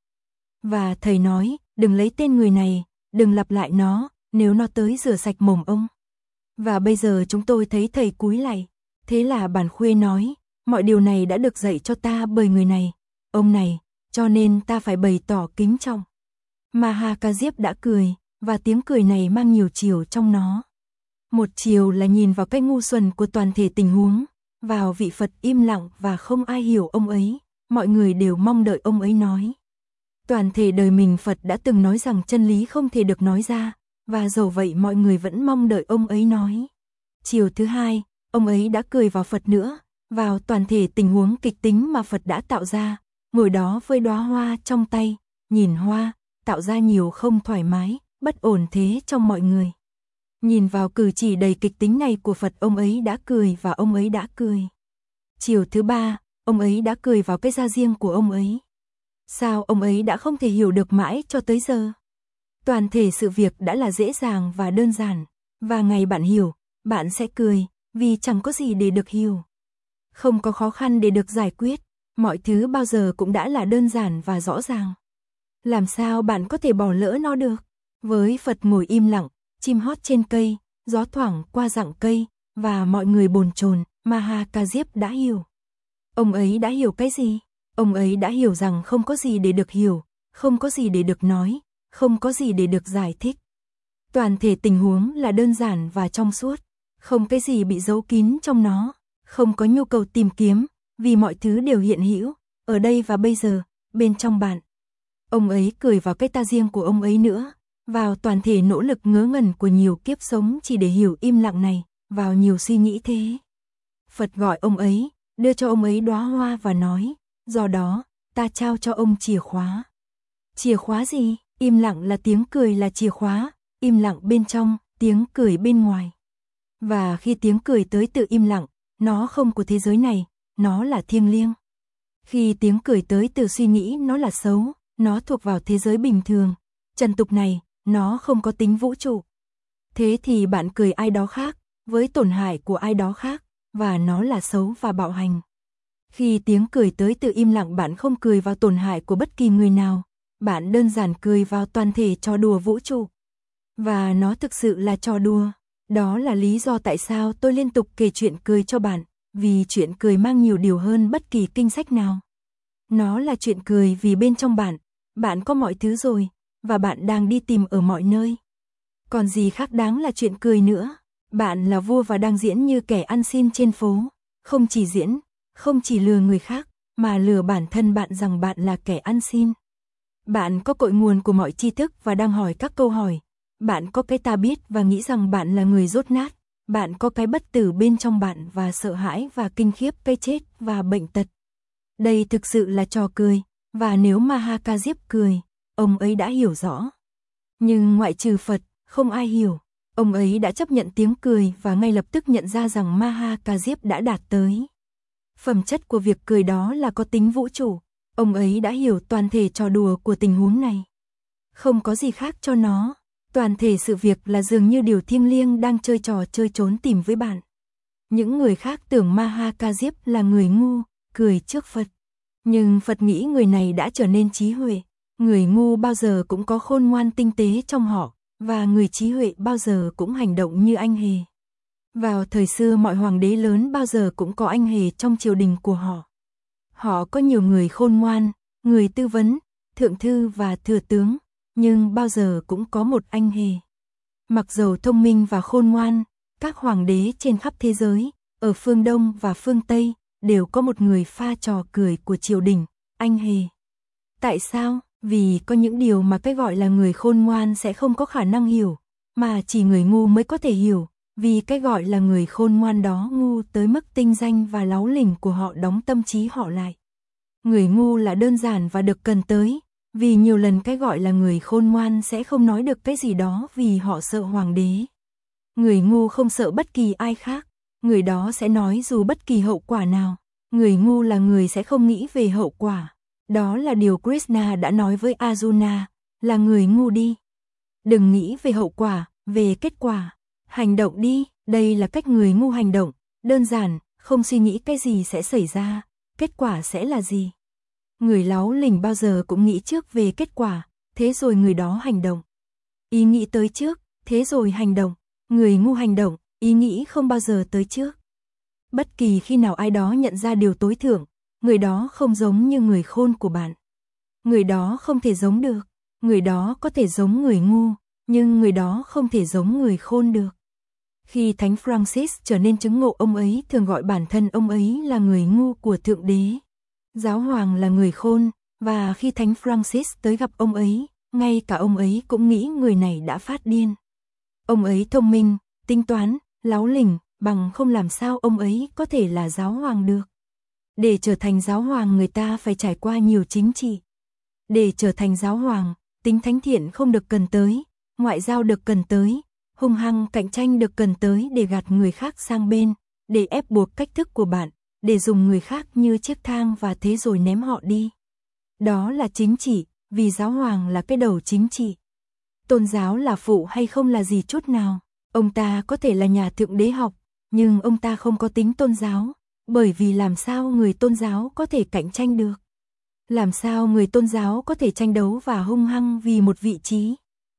Và thầy nói, đừng lấy tên người này, đừng lặp lại nó, nếu nó tới rửa sạch mồm ông. Và bây giờ chúng tôi thấy thầy cúi lạy. Thế là Bản Khuê nói, mọi điều này đã được dạy cho ta bởi người này, ông này, cho nên ta phải bày tỏ kính trọng. Maha Ca Diếp đã cười, và tiếng cười này mang nhiều chiều trong nó. Một chiều là nhìn vào cái ngu xuẩn của toàn thể tình huống, vào vị Phật im lặng và không ai hiểu ông ấy, mọi người đều mong đợi ông ấy nói. Toàn thể đời mình Phật đã từng nói rằng chân lý không thể được nói ra, và dầu vậy mọi người vẫn mong đợi ông ấy nói. Chiều thứ hai, ông ấy đã cười vào Phật nữa, vào toàn thể tình huống kịch tính mà Phật đã tạo ra, ngồi đó với đóa hoa trong tay, nhìn hoa, tạo ra nhiều không thoải mái, bất ổn thế trong mọi người. Nhìn vào cử chỉ đầy kịch tính này của Phật, ông ấy đã cười và ông ấy đã cười. Chiều thứ ba, ông ấy đã cười vào cái da riêng của ông ấy. Sao ông ấy đã không thể hiểu được mãi cho tới giờ? Toàn thể sự việc đã là dễ dàng và đơn giản, và ngày bạn hiểu, bạn sẽ cười, vì chẳng có gì để được hiểu. Không có khó khăn để được giải quyết, mọi thứ bao giờ cũng đã là đơn giản và rõ ràng. Làm sao bạn có thể bỏ lỡ nó được? Với Phật ngồi im lặng, chim hót trên cây, gió thoảng qua rặng cây, và mọi người bồn chồn, Maha Ca Diếp đã hiểu. Ông ấy đã hiểu cái gì? Ông ấy đã hiểu rằng không có gì để được hiểu, không có gì để được nói, không có gì để được giải thích. Toàn thể tình huống là đơn giản và trong suốt, không cái gì bị giấu kín trong nó, không có nhu cầu tìm kiếm, vì mọi thứ đều hiện hữu, ở đây và bây giờ, bên trong bạn. Ông ấy cười vào cái ta riêng của ông ấy nữa, vào toàn thể nỗ lực ngớ ngẩn của nhiều kiếp sống chỉ để hiểu im lặng này, vào nhiều suy nghĩ thế. Phật gọi ông ấy, đưa cho ông ấy đóa hoa và nói, do đó, ta trao cho ông chìa khóa. Chìa khóa gì? Im lặng là tiếng cười là chìa khóa, im lặng bên trong, tiếng cười bên ngoài. Và khi tiếng cười tới từ im lặng, nó không của thế giới này, nó là thiêng liêng. Khi tiếng cười tới từ suy nghĩ nó là xấu, nó thuộc vào thế giới bình thường, trần tục này, nó không có tính vũ trụ. Thế thì bạn cười ai đó khác, với tổn hại của ai đó khác, và nó là xấu và bạo hành. Khi tiếng cười tới từ im lặng, bạn không cười vào tổn hại của bất kỳ người nào, bạn đơn giản cười vào toàn thể trò đùa vũ trụ. Và nó thực sự là trò đùa. Đó là lý do tại sao tôi liên tục kể chuyện cười cho bạn, vì chuyện cười mang nhiều điều hơn bất kỳ kinh sách nào. Nó là chuyện cười vì bên trong bạn, bạn có mọi thứ rồi, và bạn đang đi tìm ở mọi nơi. Còn gì khác đáng là chuyện cười nữa? Bạn là vua và đang diễn như kẻ ăn xin trên phố, không chỉ diễn, không chỉ lừa người khác, mà lừa bản thân bạn rằng bạn là kẻ ăn xin. Bạn có cội nguồn của mọi tri thức và đang hỏi các câu hỏi. Bạn có cái ta biết và nghĩ rằng bạn là người dốt nát. Bạn có cái bất tử bên trong bạn và sợ hãi và kinh khiếp cái chết và bệnh tật. Đây thực sự là trò cười, và nếu Mahakajip cười, ông ấy đã hiểu rõ. Nhưng ngoại trừ Phật, không ai hiểu. Ông ấy đã chấp nhận tiếng cười và ngay lập tức nhận ra rằng Mahakajip đã đạt tới. Phẩm chất của việc cười đó là có tính vũ trụ. Ông ấy đã hiểu toàn thể trò đùa của tình huống này. Không có gì khác cho nó. Toàn thể sự việc là dường như điều thiêng liêng đang chơi trò chơi trốn tìm với bạn. Những người khác tưởng Mahakajip là người ngu, cười trước Phật. Nhưng Phật nghĩ người này đã trở nên trí huệ. Người ngu bao giờ cũng có khôn ngoan tinh tế trong họ, và người trí huệ bao giờ cũng hành động như anh hề. Vào thời xưa mọi hoàng đế lớn bao giờ cũng có anh hề trong triều đình của họ. Họ có nhiều người khôn ngoan, người tư vấn, thượng thư và thừa tướng, nhưng bao giờ cũng có một anh hề. Mặc dầu thông minh và khôn ngoan, các hoàng đế trên khắp thế giới, ở phương Đông và phương Tây, đều có một người pha trò cười của triều đình, anh hề. Tại sao? Vì có những điều mà cái gọi là người khôn ngoan sẽ không có khả năng hiểu, mà chỉ người ngu mới có thể hiểu, vì cái gọi là người khôn ngoan đó ngu tới mức tinh danh và láu lỉnh của họ đóng tâm trí họ lại. Người ngu là đơn giản và được cần tới, vì nhiều lần cái gọi là người khôn ngoan sẽ không nói được cái gì đó vì họ sợ hoàng đế. Người ngu không sợ bất kỳ ai khác, người đó sẽ nói dù bất kỳ hậu quả nào. Người ngu là người sẽ không nghĩ về hậu quả. Đó là điều Krishna đã nói với Arjuna, là người ngu đi. Đừng nghĩ về hậu quả, về kết quả. Hành động đi, đây là cách người ngu hành động, đơn giản, không suy nghĩ cái gì sẽ xảy ra, kết quả sẽ là gì. Người láu lỉnh bao giờ cũng nghĩ trước về kết quả, thế rồi người đó hành động. Ý nghĩ tới trước, thế rồi hành động. Người ngu hành động, ý nghĩ không bao giờ tới trước. Bất kỳ khi nào ai đó nhận ra điều tối thượng, người đó không giống như người khôn của bạn. Người đó không thể giống được, người đó có thể giống người ngu, nhưng người đó không thể giống người khôn được. Khi Thánh Francis trở nên chứng ngộ, ông ấy thường gọi bản thân ông ấy là người ngu của Thượng Đế. Giáo hoàng là người khôn, và khi Thánh Francis tới gặp ông ấy, ngay cả ông ấy cũng nghĩ người này đã phát điên. Ông ấy thông minh, tính toán, láu lỉnh, bằng không làm sao ông ấy có thể là giáo hoàng được. Để trở thành giáo hoàng người ta phải trải qua nhiều chính trị. Để trở thành giáo hoàng, tính thánh thiện không được cần tới, ngoại giao được cần tới, hung hăng cạnh tranh được cần tới để gạt người khác sang bên, để ép buộc cách thức của bạn, để dùng người khác như chiếc thang và thế rồi ném họ đi. Đó là chính trị, vì giáo hoàng là cái đầu chính trị. Tôn giáo là phụ hay không là gì chút nào. Ông ta có thể là nhà thượng đế học, nhưng ông ta không có tính tôn giáo, bởi vì làm sao người tôn giáo có thể cạnh tranh được? Làm sao người tôn giáo có thể tranh đấu và hung hăng vì một vị trí?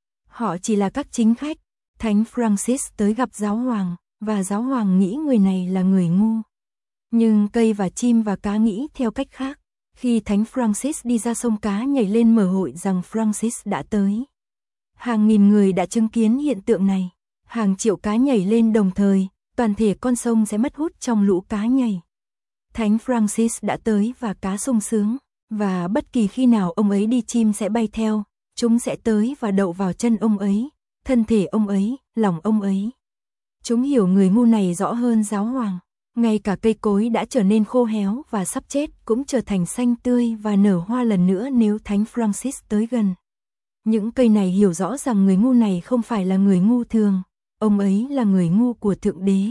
Họ chỉ là các chính khách. Thánh Francis tới gặp giáo hoàng, và giáo hoàng nghĩ người này là người ngu. Nhưng cây và chim và cá nghĩ theo cách khác. Khi Thánh Francis đi ra sông, cá nhảy lên mở hội rằng Francis đã tới. Hàng nghìn người đã chứng kiến hiện tượng này. Hàng triệu cá nhảy lên đồng thời, toàn thể con sông sẽ mất hút trong lũ cá nhảy. Thánh Francis đã tới và cá sung sướng, và bất kỳ khi nào ông ấy đi, chim sẽ bay theo, chúng sẽ tới và đậu vào chân ông ấy, thân thể ông ấy, lòng ông ấy. Chúng hiểu người ngu này rõ hơn giáo hoàng. Ngay cả cây cối đã trở nên khô héo và sắp chết cũng trở thành xanh tươi và nở hoa lần nữa nếu Thánh Francis tới gần. Những cây này hiểu rõ rằng người ngu này không phải là người ngu thường, ông ấy là người ngu của Thượng Đế.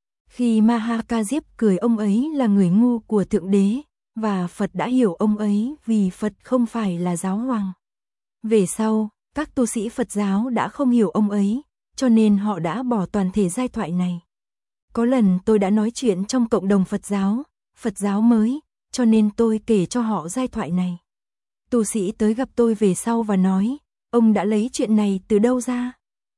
Khi Mahakajip cười, ông ấy là người ngu của Thượng Đế, và Phật đã hiểu ông ấy vì Phật không phải là giáo hoàng. Về sau, Các tu sĩ Phật giáo đã không hiểu ông ấy, cho nên họ đã bỏ toàn thể giai thoại này. Có lần tôi đã nói chuyện trong cộng đồng Phật giáo, Phật giáo mới, cho nên tôi kể cho họ giai thoại này. Tu sĩ tới gặp tôi về sau và nói, ông đã lấy chuyện này từ đâu ra?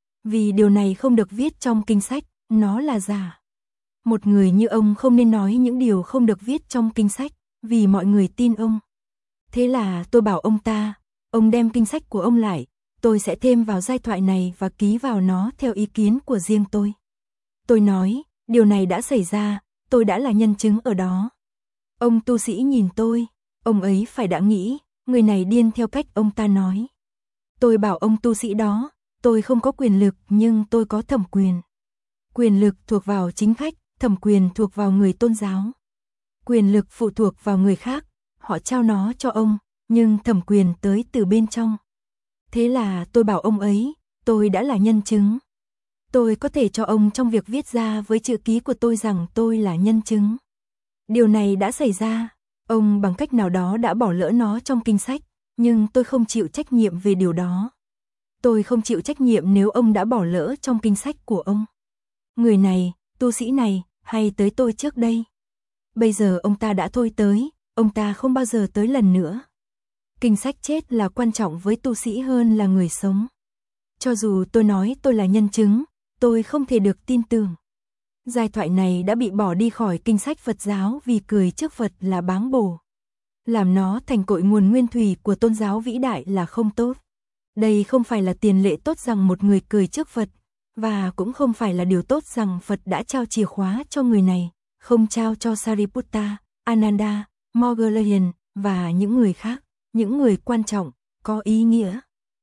Vì điều này không được viết trong kinh sách, nó là giả. Một người như ông không nên nói những điều không được viết trong kinh sách, vì mọi người tin ông. Thế là tôi bảo ông ta, ông đem kinh sách của ông lại, tôi sẽ thêm vào giai thoại này và ký vào nó theo ý kiến của riêng tôi. Tôi nói, điều này đã xảy ra, tôi đã là nhân chứng ở đó. Ông tu sĩ nhìn tôi, ông ấy phải đã nghĩ, người này điên theo cách ông ta nói. Tôi bảo ông tu sĩ đó, tôi không có quyền lực nhưng tôi có thẩm quyền. Quyền lực thuộc vào chính khách, thẩm quyền thuộc vào người tôn giáo. Quyền lực phụ thuộc vào người khác, họ trao nó cho ông, nhưng thẩm quyền tới từ bên trong. Thế là tôi bảo ông ấy, tôi đã là nhân chứng. Tôi có thể cho ông trong việc viết ra với chữ ký của tôi rằng tôi là nhân chứng. Điều này đã xảy ra, ông bằng cách nào đó đã bỏ lỡ nó trong kinh sách, nhưng tôi không chịu trách nhiệm về điều đó. Tôi không chịu trách nhiệm nếu ông đã bỏ lỡ trong kinh sách của ông. Người này, tu sĩ này, hay tới tôi trước đây. Bây giờ ông ta đã thôi tới, ông ta không bao giờ tới lần nữa. Kinh sách chết là quan trọng với tu sĩ hơn là người sống. Cho dù tôi nói tôi là nhân chứng, tôi không thể được tin tưởng. Giai thoại này đã bị bỏ đi khỏi kinh sách Phật giáo vì cười trước Phật là báng bổ. Làm nó thành cội nguồn nguyên thủy của tôn giáo vĩ đại là không tốt. Đây không phải là tiền lệ tốt rằng một người cười trước Phật, và cũng không phải là điều tốt rằng Phật đã trao chìa khóa cho người này, không trao cho Sariputta, Ananda, Moggalayan và những người khác, những người quan trọng, có ý nghĩa.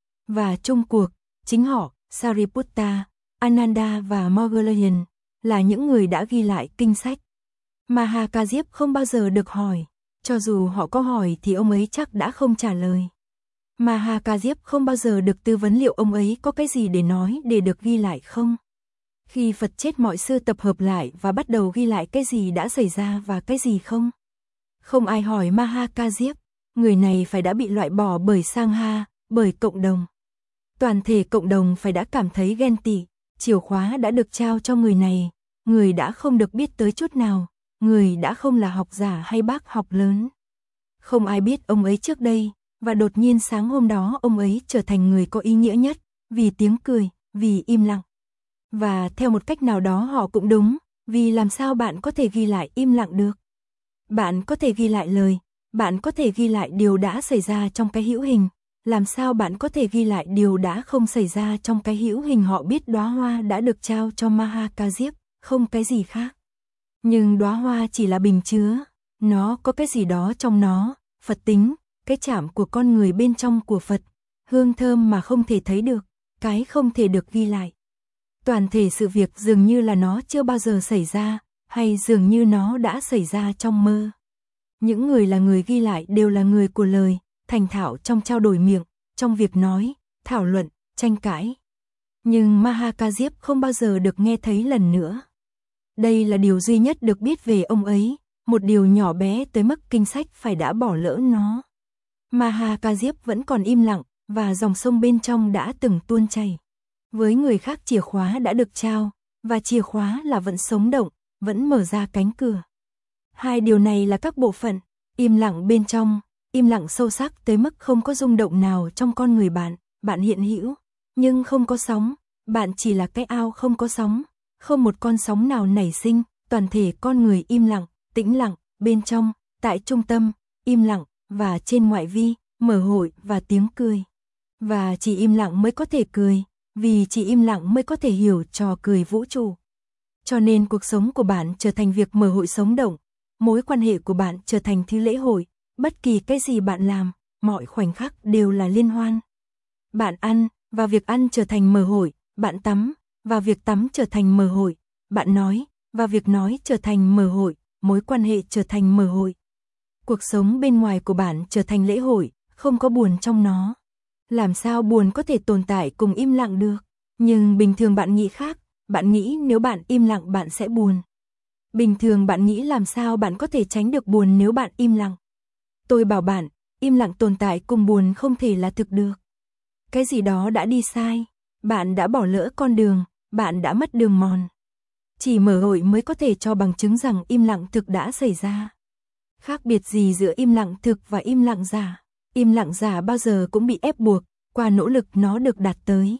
Và chung cuộc, chính họ, Sariputta, Ananda và Moggalayan, là những người đã ghi lại kinh sách. Mahakajip không bao giờ được hỏi, cho dù họ có hỏi thì ông ấy chắc đã không trả lời. Mahakajip không bao giờ được tư vấn liệu ông ấy có cái gì để nói để được ghi lại không. Khi Phật chết mọi sư tập hợp lại và bắt đầu ghi lại cái gì đã xảy ra và cái gì không. Không ai hỏi Mahakajip, người này phải đã bị loại bỏ bởi Sangha, bởi cộng đồng. Toàn thể cộng đồng phải đã cảm thấy ghen tị, chìa khóa đã được trao cho người này, người đã không được biết tới chút nào, người đã không là học giả hay bác học lớn. Không ai biết ông ấy trước đây, và đột nhiên sáng hôm đó ông ấy trở thành người có ý nghĩa nhất, vì tiếng cười, vì im lặng. Và theo một cách nào đó họ cũng đúng, vì làm sao bạn có thể ghi lại im lặng được? Bạn có thể ghi lại lời, bạn có thể ghi lại điều đã xảy ra trong cái hữu hình, làm sao bạn có thể ghi lại điều đã không xảy ra trong cái hữu hình. Họ biết đóa hoa đã được trao cho Mahakajip, không cái gì khác. Nhưng đóa hoa chỉ là bình chứa, nó có cái gì đó trong nó, Phật tính, cái chạm của con người bên trong của Phật, hương thơm mà không thể thấy được, cái không thể được ghi lại. Toàn thể sự việc dường như là nó chưa bao giờ xảy ra, hay dường như nó đã xảy ra trong mơ. Những người là người ghi lại đều là người của lời, thành thạo trong trao đổi miệng, trong việc nói, thảo luận, tranh cãi. Nhưng Mahakajip không bao giờ được nghe thấy lần nữa. Đây là điều duy nhất được biết về ông ấy, một điều nhỏ bé tới mức kinh sách phải đã bỏ lỡ nó. Mahakajip vẫn còn im lặng, và dòng sông bên trong đã từng tuôn chảy. Với người khác chìa khóa đã được trao, và chìa khóa là vẫn sống động, vẫn mở ra cánh cửa. Hai điều này là các bộ phận, im lặng bên trong, im lặng sâu sắc tới mức không có rung động nào trong con người bạn, bạn hiện hữu, nhưng không có sóng, bạn chỉ là cái ao không có sóng, không một con sóng nào nảy sinh, toàn thể con người im lặng, tĩnh lặng, bên trong, tại trung tâm, im lặng, và trên ngoại vi, mở hội và tiếng cười. Và chỉ im lặng mới có thể cười, vì chỉ im lặng mới có thể hiểu trò cười vũ trụ. Cho nên cuộc sống của bạn trở thành việc mở hội sống động, mối quan hệ của bạn trở thành thứ lễ hội, bất kỳ cái gì bạn làm, mọi khoảnh khắc đều là liên hoan. Bạn ăn, và việc ăn trở thành mở hội, bạn tắm, và việc tắm trở thành mở hội, bạn nói, và việc nói trở thành mở hội, mối quan hệ trở thành mở hội. Cuộc sống bên ngoài của bạn trở thành lễ hội, không có buồn trong nó. Làm sao buồn có thể tồn tại cùng im lặng được? Nhưng bình thường bạn nghĩ khác, bạn nghĩ nếu bạn im lặng bạn sẽ buồn. Bình thường bạn nghĩ làm sao bạn có thể tránh được buồn nếu bạn im lặng. Tôi bảo bạn, im lặng tồn tại cùng buồn không thể là thực được. Cái gì đó đã đi sai, bạn đã bỏ lỡ con đường, bạn đã mất đường mòn. Chỉ mở hội mới có thể cho bằng chứng rằng im lặng thực đã xảy ra. Khác biệt gì giữa im lặng thực và im lặng giả? Im lặng giả bao giờ cũng bị ép buộc, qua nỗ lực nó được đạt tới.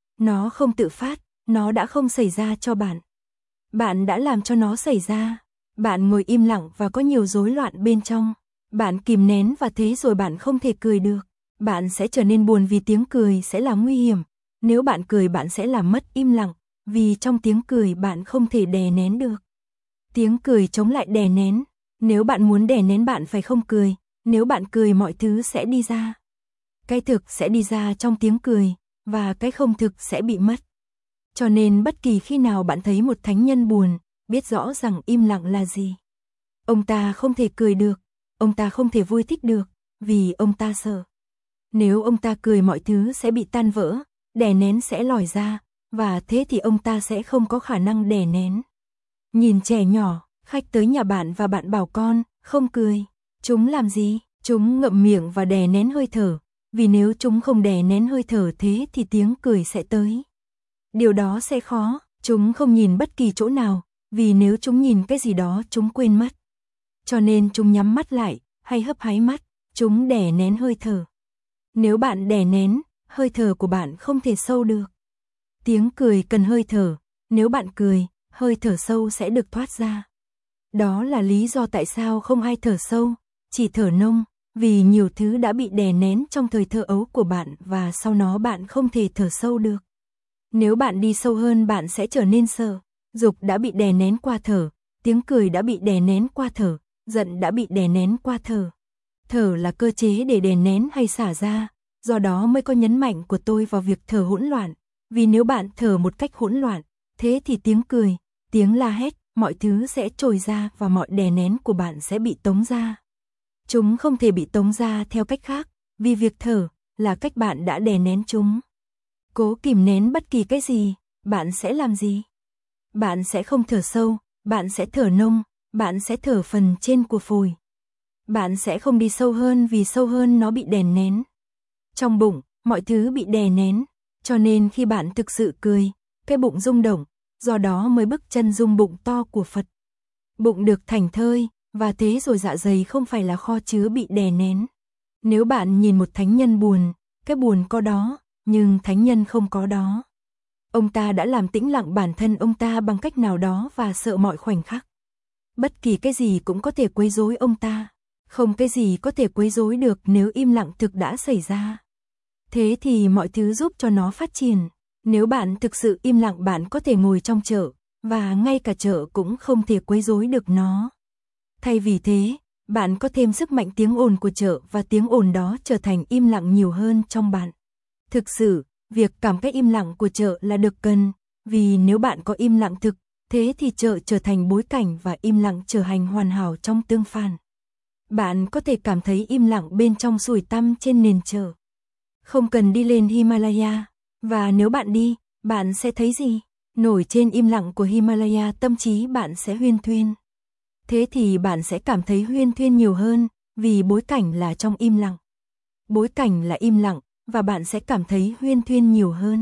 Nó không tự phát, nó đã không xảy ra cho bạn. Bạn đã làm cho nó xảy ra. Bạn ngồi im lặng và có nhiều rối loạn bên trong. Bạn kìm nén và thế rồi bạn không thể cười được. Bạn sẽ trở nên buồn vì tiếng cười sẽ là nguy hiểm. Nếu bạn cười bạn sẽ làm mất im lặng, vì trong tiếng cười bạn không thể đè nén được. Tiếng cười chống lại đè nén. Nếu bạn muốn đè nén bạn phải không cười. Nếu bạn cười mọi thứ sẽ đi ra. Cái thực sẽ đi ra trong tiếng cười, và cái không thực sẽ bị mất. Cho nên bất kỳ khi nào bạn thấy một thánh nhân buồn, biết rõ rằng im lặng là gì. Ông ta không thể cười được, ông ta không thể vui thích được, vì ông ta sợ. Nếu ông ta cười mọi thứ sẽ bị tan vỡ, đè nén sẽ lòi ra, và thế thì ông ta sẽ không có khả năng đè nén. Nhìn trẻ nhỏ, khách tới nhà bạn và bạn bảo con, không cười. Chúng làm gì? Chúng ngậm miệng và đè nén hơi thở, vì nếu chúng không đè nén hơi thở thế thì tiếng cười sẽ tới. Điều đó sẽ khó, chúng không nhìn bất kỳ chỗ nào, vì nếu chúng nhìn cái gì đó chúng quên mất. Cho nên chúng nhắm mắt lại, hay hấp háy mắt, chúng đè nén hơi thở. Nếu bạn đè nén, hơi thở của bạn không thể sâu được. Tiếng cười cần hơi thở, nếu bạn cười, hơi thở sâu sẽ được thoát ra. Đó là lý do tại sao không ai thở sâu, chỉ thở nông, vì nhiều thứ đã bị đè nén trong thời thơ ấu của bạn và sau đó bạn không thể thở sâu được. Nếu bạn đi sâu hơn bạn sẽ trở nên sợ. Dục đã bị đè nén qua thở, tiếng cười đã bị đè nén qua thở, giận đã bị đè nén qua thở. Thở là cơ chế để đè nén hay xả ra, do đó mới có nhấn mạnh của tôi vào việc thở hỗn loạn. Vì nếu bạn thở một cách hỗn loạn, thế thì tiếng cười, tiếng la hét, mọi thứ sẽ trồi ra và mọi đè nén của bạn sẽ bị tống ra. Chúng không thể bị tống ra theo cách khác, vì việc thở là cách bạn đã đè nén chúng. Cố kìm nén bất kỳ cái gì, bạn sẽ làm gì? Bạn sẽ không thở sâu, bạn sẽ thở nông, bạn sẽ thở phần trên của phổi. Bạn sẽ không đi sâu hơn vì sâu hơn nó bị đè nén. Trong bụng, mọi thứ bị đè nén, cho nên khi bạn thực sự cười, cái bụng rung động, do đó mới bức chân rung bụng to của Phật. Bụng được thành thơi, và thế rồi dạ dày không phải là kho chứa bị đè nén. Nếu bạn nhìn một thánh nhân buồn, cái buồn có đó, nhưng thánh nhân không có đó. Ông ta đã làm tĩnh lặng bản thân ông ta bằng cách nào đó và sợ mọi khoảnh khắc. Bất kỳ cái gì cũng có thể quấy rối ông ta. Không cái gì có thể quấy rối được nếu im lặng thực đã xảy ra. Thế thì mọi thứ giúp cho nó phát triển. Nếu bạn thực sự im lặng bạn có thể ngồi trong chợ, và ngay cả chợ cũng không thể quấy rối được nó. Thay vì thế, bạn có thêm sức mạnh tiếng ồn của chợ và tiếng ồn đó trở thành im lặng nhiều hơn trong bạn. Thực sự, việc cảm cái im lặng của chợ là được cần, vì nếu bạn có im lặng thực, thế thì chợ trở thành bối cảnh và im lặng trở thành hoàn hảo trong tương phản. Bạn có thể cảm thấy im lặng bên trong sủi tăm trên nền chợ. Không cần đi lên Himalaya, và nếu bạn đi, bạn sẽ thấy gì? Nổi trên im lặng của Himalaya tâm trí bạn sẽ huyên thuyên. Thế thì bạn sẽ cảm thấy huyên thuyên nhiều hơn, vì bối cảnh là trong im lặng. Bối cảnh là im lặng, và bạn sẽ cảm thấy huyên thuyên nhiều hơn.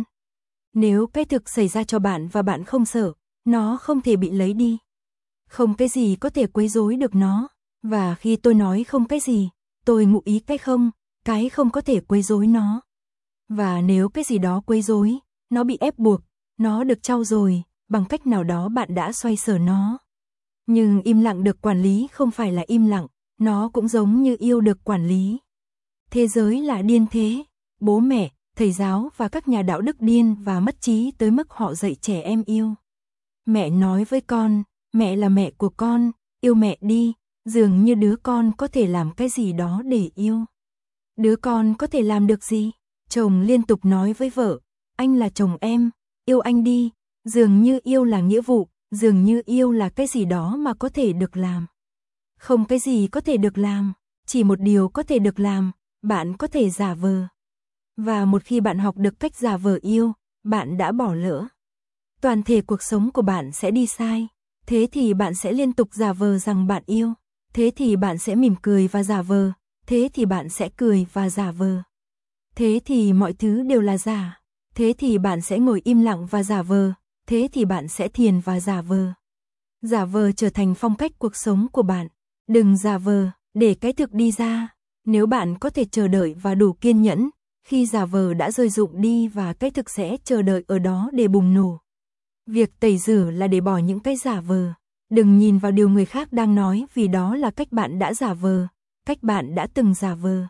Nếu cái thực xảy ra cho bạn và bạn không sợ, nó không thể bị lấy đi. Không cái gì có thể quấy rối được nó. Và khi tôi nói không cái gì, tôi ngụ ý cái không, cái không có thể quấy rối nó. Và nếu cái gì đó quấy rối, nó bị ép buộc, nó được trau dồi, bằng cách nào đó bạn đã xoay sở nó. Nhưng im lặng được quản lý không phải là im lặng, nó cũng giống như yêu được quản lý. Thế giới là điên thế, bố mẹ, thầy giáo và các nhà đạo đức điên và mất trí tới mức họ dạy trẻ em yêu. Mẹ nói với con, mẹ là mẹ của con, yêu mẹ đi, dường như đứa con có thể làm cái gì đó để yêu. Đứa con có thể làm được gì? Chồng liên tục nói với vợ, anh là chồng em, yêu anh đi, dường như yêu là nghĩa vụ, dường như yêu là cái gì đó mà có thể được làm. Không cái gì có thể được làm, chỉ một điều có thể được làm, bạn có thể giả vờ. Và một khi bạn học được cách giả vờ yêu, bạn đã bỏ lỡ. Toàn thể cuộc sống của bạn sẽ đi sai, thế thì bạn sẽ liên tục giả vờ rằng bạn yêu, thế thì bạn sẽ mỉm cười và giả vờ, thế thì bạn sẽ cười và giả vờ. thế thì mọi thứ đều là giả. Thế thì bạn sẽ ngồi im lặng và giả vờ, thế thì bạn sẽ thiền và giả vờ. Giả vờ trở thành phong cách cuộc sống của bạn. Đừng giả vờ, để cái thực đi ra. Nếu bạn có thể chờ đợi và đủ kiên nhẫn, khi giả vờ đã rơi rụng đi và cái thực sẽ chờ đợi ở đó để bùng nổ. Việc tẩy rửa là để bỏ những cái giả vờ. Đừng nhìn vào điều người khác đang nói vì đó là cách bạn đã giả vờ, cách bạn đã từng giả vờ.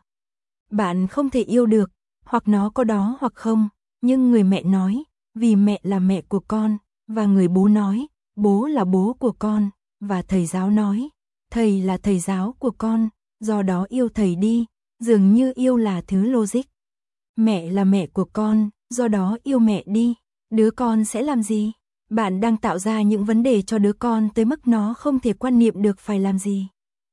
Bạn không thể yêu được, hoặc nó có đó hoặc không, nhưng người mẹ nói, vì mẹ là mẹ của con, và người bố nói, bố là bố của con, và thầy giáo nói, thầy là thầy giáo của con, do đó yêu thầy đi, dường như yêu là thứ logic. Mẹ là mẹ của con, do đó yêu mẹ đi, đứa con sẽ làm gì? Bạn đang tạo ra những vấn đề cho đứa con tới mức nó không thể quan niệm được phải làm gì.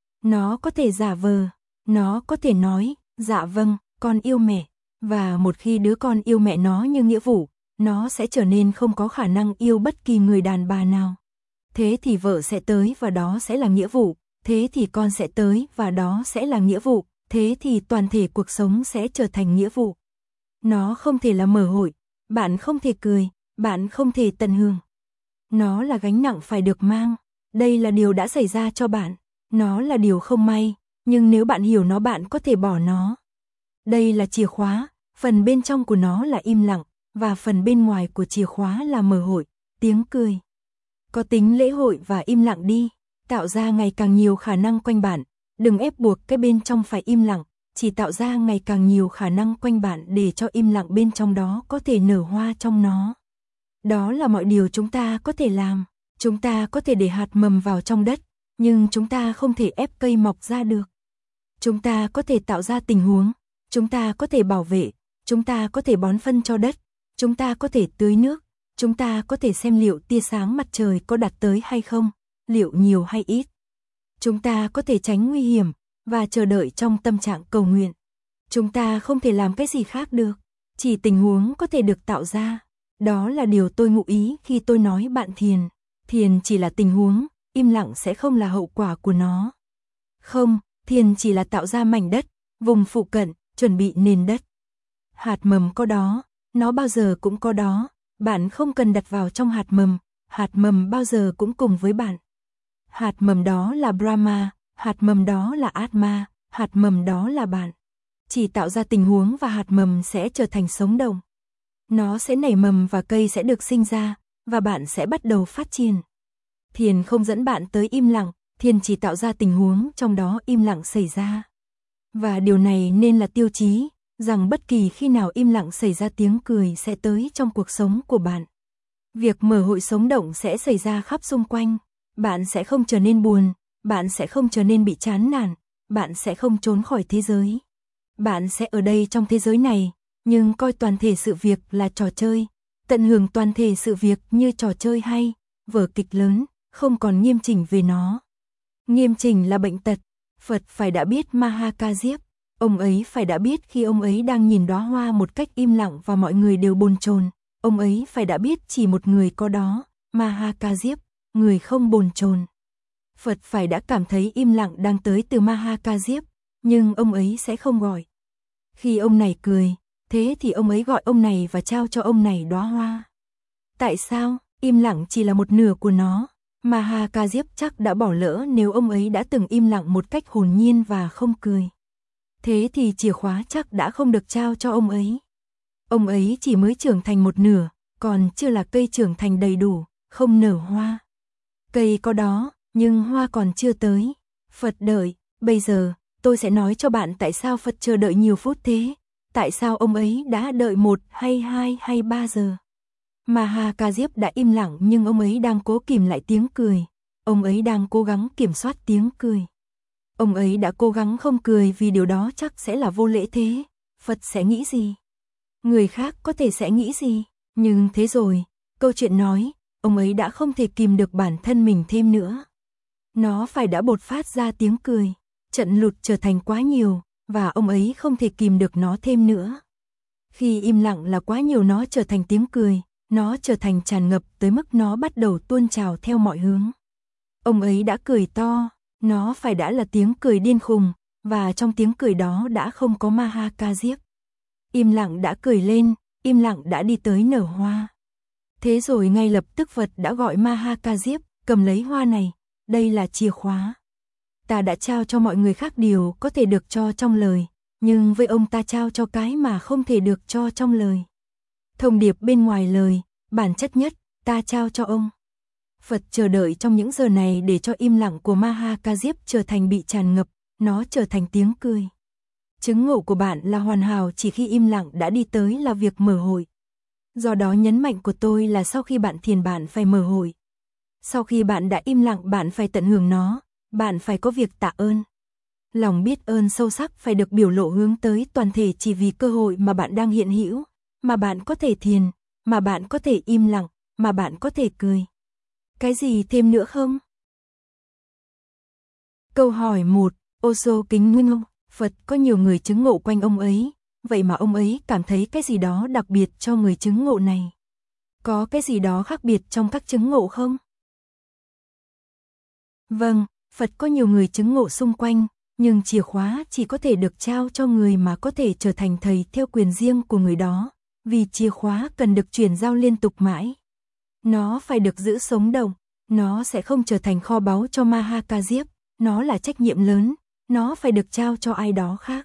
Nó có thể giả vờ, nó có thể nói, dạ vâng, con yêu mẹ, và một khi đứa con yêu mẹ nó như nghĩa vụ, nó sẽ trở nên không có khả năng yêu bất kỳ người đàn bà nào. Thế thì vợ sẽ tới và đó sẽ là nghĩa vụ, thế thì con sẽ tới và đó sẽ là nghĩa vụ, thế thì toàn thể cuộc sống sẽ trở thành nghĩa vụ. Nó không thể là mở hội, bạn không thể cười, bạn không thể tận hưởng. Nó là gánh nặng phải được mang, đây là điều đã xảy ra cho bạn, nó là điều không may, nhưng nếu bạn hiểu nó bạn có thể bỏ nó. Đây là chìa khóa, phần bên trong của nó là im lặng, và phần bên ngoài của chìa khóa là mở hội, tiếng cười. Có tính lễ hội và im lặng đi, tạo ra ngày càng nhiều khả năng quanh bạn, đừng ép buộc cái bên trong phải im lặng, chỉ tạo ra ngày càng nhiều khả năng quanh bạn để cho im lặng bên trong đó có thể nở hoa trong nó. Đó là mọi điều chúng ta có thể làm, chúng ta có thể để hạt mầm vào trong đất, nhưng chúng ta không thể ép cây mọc ra được. Chúng ta có thể tạo ra tình huống, chúng ta có thể bảo vệ, chúng ta có thể bón phân cho đất, chúng ta có thể tưới nước, chúng ta có thể xem liệu tia sáng mặt trời có đạt tới hay không, liệu nhiều hay ít. Chúng ta có thể tránh nguy hiểm và chờ đợi trong tâm trạng cầu nguyện. Chúng ta không thể làm cái gì khác được, chỉ tình huống có thể được tạo ra. Đó là điều tôi ngụ ý khi tôi nói bạn thiền. Thiền chỉ là tình huống, im lặng sẽ không là hậu quả của nó. Không, thiền chỉ là tạo ra mảnh đất, vùng phụ cận, chuẩn bị nền đất. Hạt mầm có đó, nó bao giờ cũng có đó, bạn không cần đặt vào trong hạt mầm, hạt mầm bao giờ cũng cùng với bạn. Hạt mầm đó là Brahma, hạt mầm đó là Atma, hạt mầm đó là bạn. Chỉ tạo ra tình huống và hạt mầm sẽ trở thành sống động. Nó sẽ nảy mầm và cây sẽ được sinh ra, và bạn sẽ bắt đầu phát triển. Thiền không dẫn bạn tới im lặng, thiền chỉ tạo ra tình huống trong đó im lặng xảy ra. Và điều này nên là tiêu chí, rằng bất kỳ khi nào im lặng xảy ra tiếng cười sẽ tới trong cuộc sống của bạn. Việc mở hội sống động sẽ xảy ra khắp xung quanh, bạn sẽ không trở nên buồn, bạn sẽ không trở nên bị chán nản, bạn sẽ không trốn khỏi thế giới. Bạn sẽ ở đây trong thế giới này, nhưng coi toàn thể sự việc là trò chơi, tận hưởng toàn thể sự việc như trò chơi hay, vở kịch lớn, không còn nghiêm chỉnh về nó. Nghiêm chỉnh là bệnh tật, Phật phải đã biết Maha Diếp, ông ấy phải đã biết khi ông ấy đang nhìn đóa hoa một cách im lặng và mọi người đều bồn chồn, ông ấy phải đã biết chỉ một người có đó, Maha Diếp, người không bồn chồn. Phật phải đã cảm thấy im lặng đang tới từ Maha Diếp, nhưng ông ấy sẽ không gọi. Khi ông này cười, thế thì ông ấy gọi ông này và trao cho ông này đóa hoa. Tại sao? Im lặng chỉ là một nửa của nó. Maha Diếp chắc đã bỏ lỡ nếu ông ấy đã từng im lặng một cách hồn nhiên và không cười. Thế thì chìa khóa chắc đã không được trao cho ông ấy. Ông ấy chỉ mới trưởng thành một nửa, còn chưa là cây trưởng thành đầy đủ, không nở hoa. Cây có đó, nhưng hoa còn chưa tới. Phật đợi, bây giờ, tôi sẽ nói cho bạn tại sao Phật chờ đợi nhiều phút thế. Tại sao ông ấy đã đợi một hay hai hay ba giờ. Maha Diếp đã im lặng nhưng ông ấy đang cố kìm lại tiếng cười. Ông ấy đang cố gắng kiểm soát tiếng cười. Ông ấy đã cố gắng không cười vì điều đó chắc sẽ là vô lễ thế. Phật sẽ nghĩ gì? Người khác có thể sẽ nghĩ gì? Nhưng thế rồi, câu chuyện nói, ông ấy đã không thể kìm được bản thân mình thêm nữa. Nó phải đã bột phát ra tiếng cười. Trận lụt trở thành quá nhiều, và ông ấy không thể kìm được nó thêm nữa. Khi im lặng là quá nhiều nó trở thành tiếng cười, nó trở thành tràn ngập tới mức nó bắt đầu tuôn trào theo mọi hướng. Ông ấy đã cười to, nó phải đã là tiếng cười điên khùng, và trong tiếng cười đó đã không có Maha Diếp. im lặng đã cười lên, im lặng đã đi tới nở hoa. Thế rồi ngay lập tức Phật đã gọi Maha Diếp, cầm lấy hoa này, đây là chìa khóa. Ta đã trao cho mọi người khác điều có thể được cho trong lời, nhưng với ông ta trao cho cái mà không thể được cho trong lời. Thông điệp bên ngoài lời, bản chất nhất, ta trao cho ông. Phật chờ đợi trong những giờ này để cho im lặng của Maha Diếp trở thành bị tràn ngập, nó trở thành tiếng cười. Chứng ngộ của bạn là hoàn hảo chỉ khi im lặng đã đi tới là việc mở hội. Do đó nhấn mạnh của tôi là sau khi bạn thiền bạn phải mở hội. Sau khi bạn đã im lặng bạn phải tận hưởng nó, bạn phải có việc tạ ơn. Lòng biết ơn sâu sắc phải được biểu lộ hướng tới toàn thể chỉ vì cơ hội mà bạn đang hiện hữu, mà bạn có thể thiền, mà bạn có thể im lặng, mà bạn có thể cười. Cái gì thêm nữa không? Câu hỏi một. Osho kính nguyên ông, Phật có nhiều người chứng ngộ quanh ông ấy, vậy mà ông ấy cảm thấy cái gì đó đặc biệt cho người chứng ngộ này. Có cái gì đó khác biệt trong các chứng ngộ không? Vâng, Phật có nhiều người chứng ngộ xung quanh, nhưng chìa khóa chỉ có thể được trao cho người mà có thể trở thành thầy theo quyền riêng của người đó, vì chìa khóa cần được chuyển giao liên tục mãi. Nó phải được giữ sống động, nó sẽ không trở thành kho báu cho Maha Diếp, nó là trách nhiệm lớn, nó phải được trao cho ai đó khác.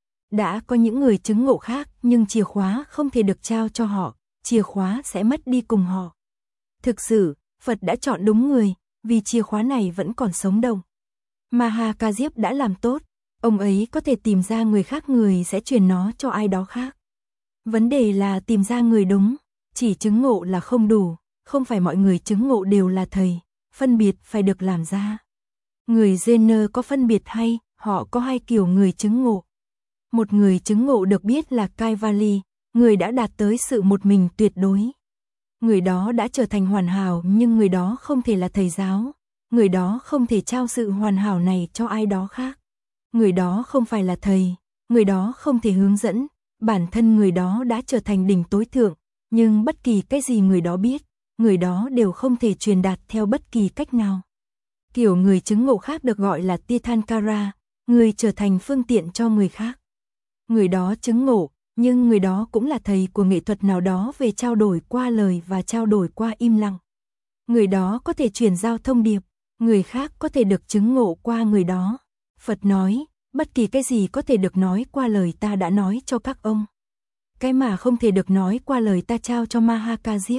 Đã có những người chứng ngộ khác nhưng chìa khóa không thể được trao cho họ, chìa khóa sẽ mất đi cùng họ. Thực sự, Phật đã chọn đúng người, vì chìa khóa này vẫn còn sống động. Maha Diếp đã làm tốt, ông ấy có thể tìm ra người khác người sẽ truyền nó cho ai đó khác. Vấn đề là tìm ra người đúng, chỉ chứng ngộ là không đủ, không phải mọi người chứng ngộ đều là thầy, phân biệt phải được làm ra. Người Zen có phân biệt hay, họ có hai kiểu người chứng ngộ. Một người chứng ngộ được biết là Kaivalli, người đã đạt tới sự một mình tuyệt đối. Người đó đã trở thành hoàn hảo nhưng người đó không thể là thầy giáo, người đó không thể trao sự hoàn hảo này cho ai đó khác. Người đó không phải là thầy, người đó không thể hướng dẫn, bản thân người đó đã trở thành đỉnh tối thượng, nhưng bất kỳ cái gì người đó biết, người đó đều không thể truyền đạt theo bất kỳ cách nào. Kiểu người chứng ngộ khác được gọi là Tirthankara, người trở thành phương tiện cho người khác. Người đó chứng ngộ, nhưng người đó cũng là thầy của nghệ thuật nào đó về trao đổi qua lời và trao đổi qua im lặng. Người đó có thể truyền giao thông điệp, người khác có thể được chứng ngộ qua người đó. Phật nói, bất kỳ cái gì có thể được nói qua lời ta đã nói cho các ông. Cái mà không thể được nói qua lời ta trao cho Maha Diếp.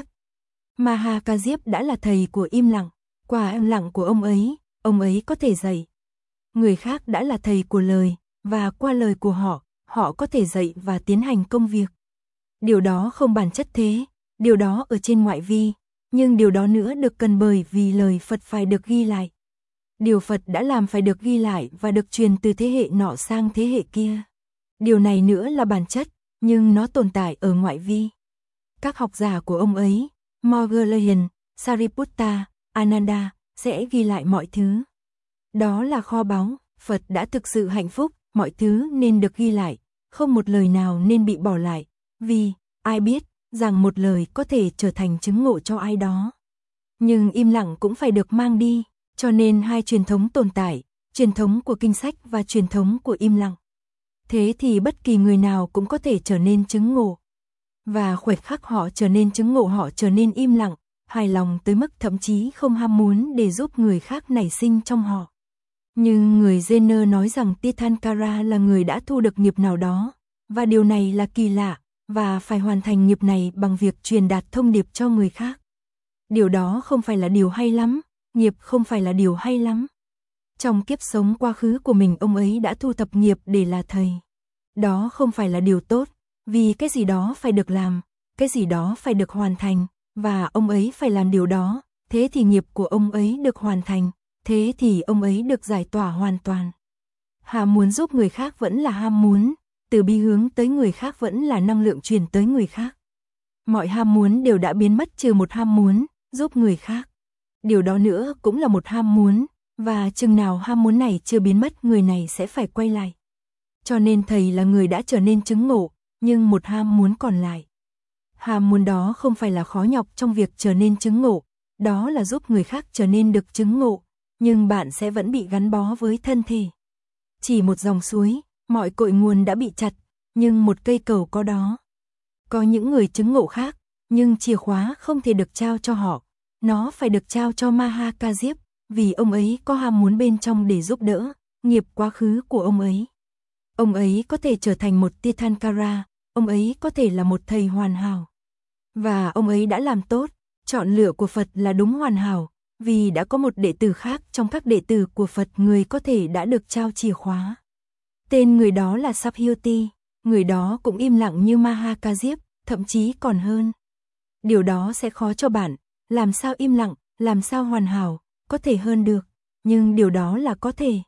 Maha Diếp đã là thầy của im lặng, qua im lặng của ông ấy, ông ấy có thể dạy. Người khác đã là thầy của lời, và qua lời của họ, họ có thể dạy và tiến hành công việc. Điều đó không bản chất thế, điều đó ở trên ngoại vi, nhưng điều đó nữa được cần bởi vì lời Phật phải được ghi lại. Điều Phật đã làm phải được ghi lại và được truyền từ thế hệ nọ sang thế hệ kia. Điều này nữa là bản chất, nhưng nó tồn tại ở ngoại vi. Các học giả của ông ấy, Moggalayan, Sariputta, Ananda, sẽ ghi lại mọi thứ. Đó là kho báu, Phật đã thực sự hạnh phúc, mọi thứ nên được ghi lại, không một lời nào nên bị bỏ lại, vì, ai biết, rằng một lời có thể trở thành chứng ngộ cho ai đó. Nhưng im lặng cũng phải được mang đi, cho nên hai truyền thống tồn tại, truyền thống của kinh sách và truyền thống của im lặng. Thế thì bất kỳ người nào cũng có thể trở nên chứng ngộ. Và khoảnh khắc họ trở nên chứng ngộ họ trở nên im lặng, hài lòng tới mức thậm chí không ham muốn để giúp người khác nảy sinh trong họ. Nhưng người Zen nói rằng Tirthankara là người đã thu được nghiệp nào đó, và điều này là kỳ lạ, và phải hoàn thành nghiệp này bằng việc truyền đạt thông điệp cho người khác. Điều đó không phải là điều hay lắm, nghiệp không phải là điều hay lắm. Trong kiếp sống quá khứ của mình ông ấy đã thu thập nghiệp để là thầy. Đó không phải là điều tốt, vì cái gì đó phải được làm, cái gì đó phải được hoàn thành, và ông ấy phải làm điều đó, thế thì nghiệp của ông ấy được hoàn thành, thế thì ông ấy được giải tỏa hoàn toàn. Ham muốn giúp người khác vẫn là ham muốn, từ bi hướng tới người khác vẫn là năng lượng truyền tới người khác. Mọi ham muốn đều đã biến mất trừ một ham muốn, giúp người khác. Điều đó nữa cũng là một ham muốn, và chừng nào ham muốn này chưa biến mất người này sẽ phải quay lại. Cho nên thầy là người đã trở nên chứng ngộ, nhưng một ham muốn còn lại. Ham muốn đó không phải là khó nhọc trong việc trở nên chứng ngộ, đó là giúp người khác trở nên được chứng ngộ, nhưng bạn sẽ vẫn bị gắn bó với thân thể. Chỉ một dòng suối, mọi cội nguồn đã bị chặt, nhưng một cây cầu có đó. Có những người chứng ngộ khác, nhưng chìa khóa không thể được trao cho họ. Nó phải được trao cho Mahakajip, vì ông ấy có ham muốn bên trong để giúp đỡ nghiệp quá khứ của ông ấy. Ông ấy có thể trở thành một Tirthankara, ông ấy có thể là một thầy hoàn hảo. Và ông ấy đã làm tốt, chọn lựa của Phật là đúng hoàn hảo, vì đã có một đệ tử khác trong các đệ tử của Phật người có thể đã được trao chìa khóa. Tên người đó là Sabhyoti, người đó cũng im lặng như Mahakajip, thậm chí còn hơn. Điều đó sẽ khó cho bạn, làm sao im lặng, làm sao hoàn hảo, có thể hơn được, nhưng điều đó là có thể.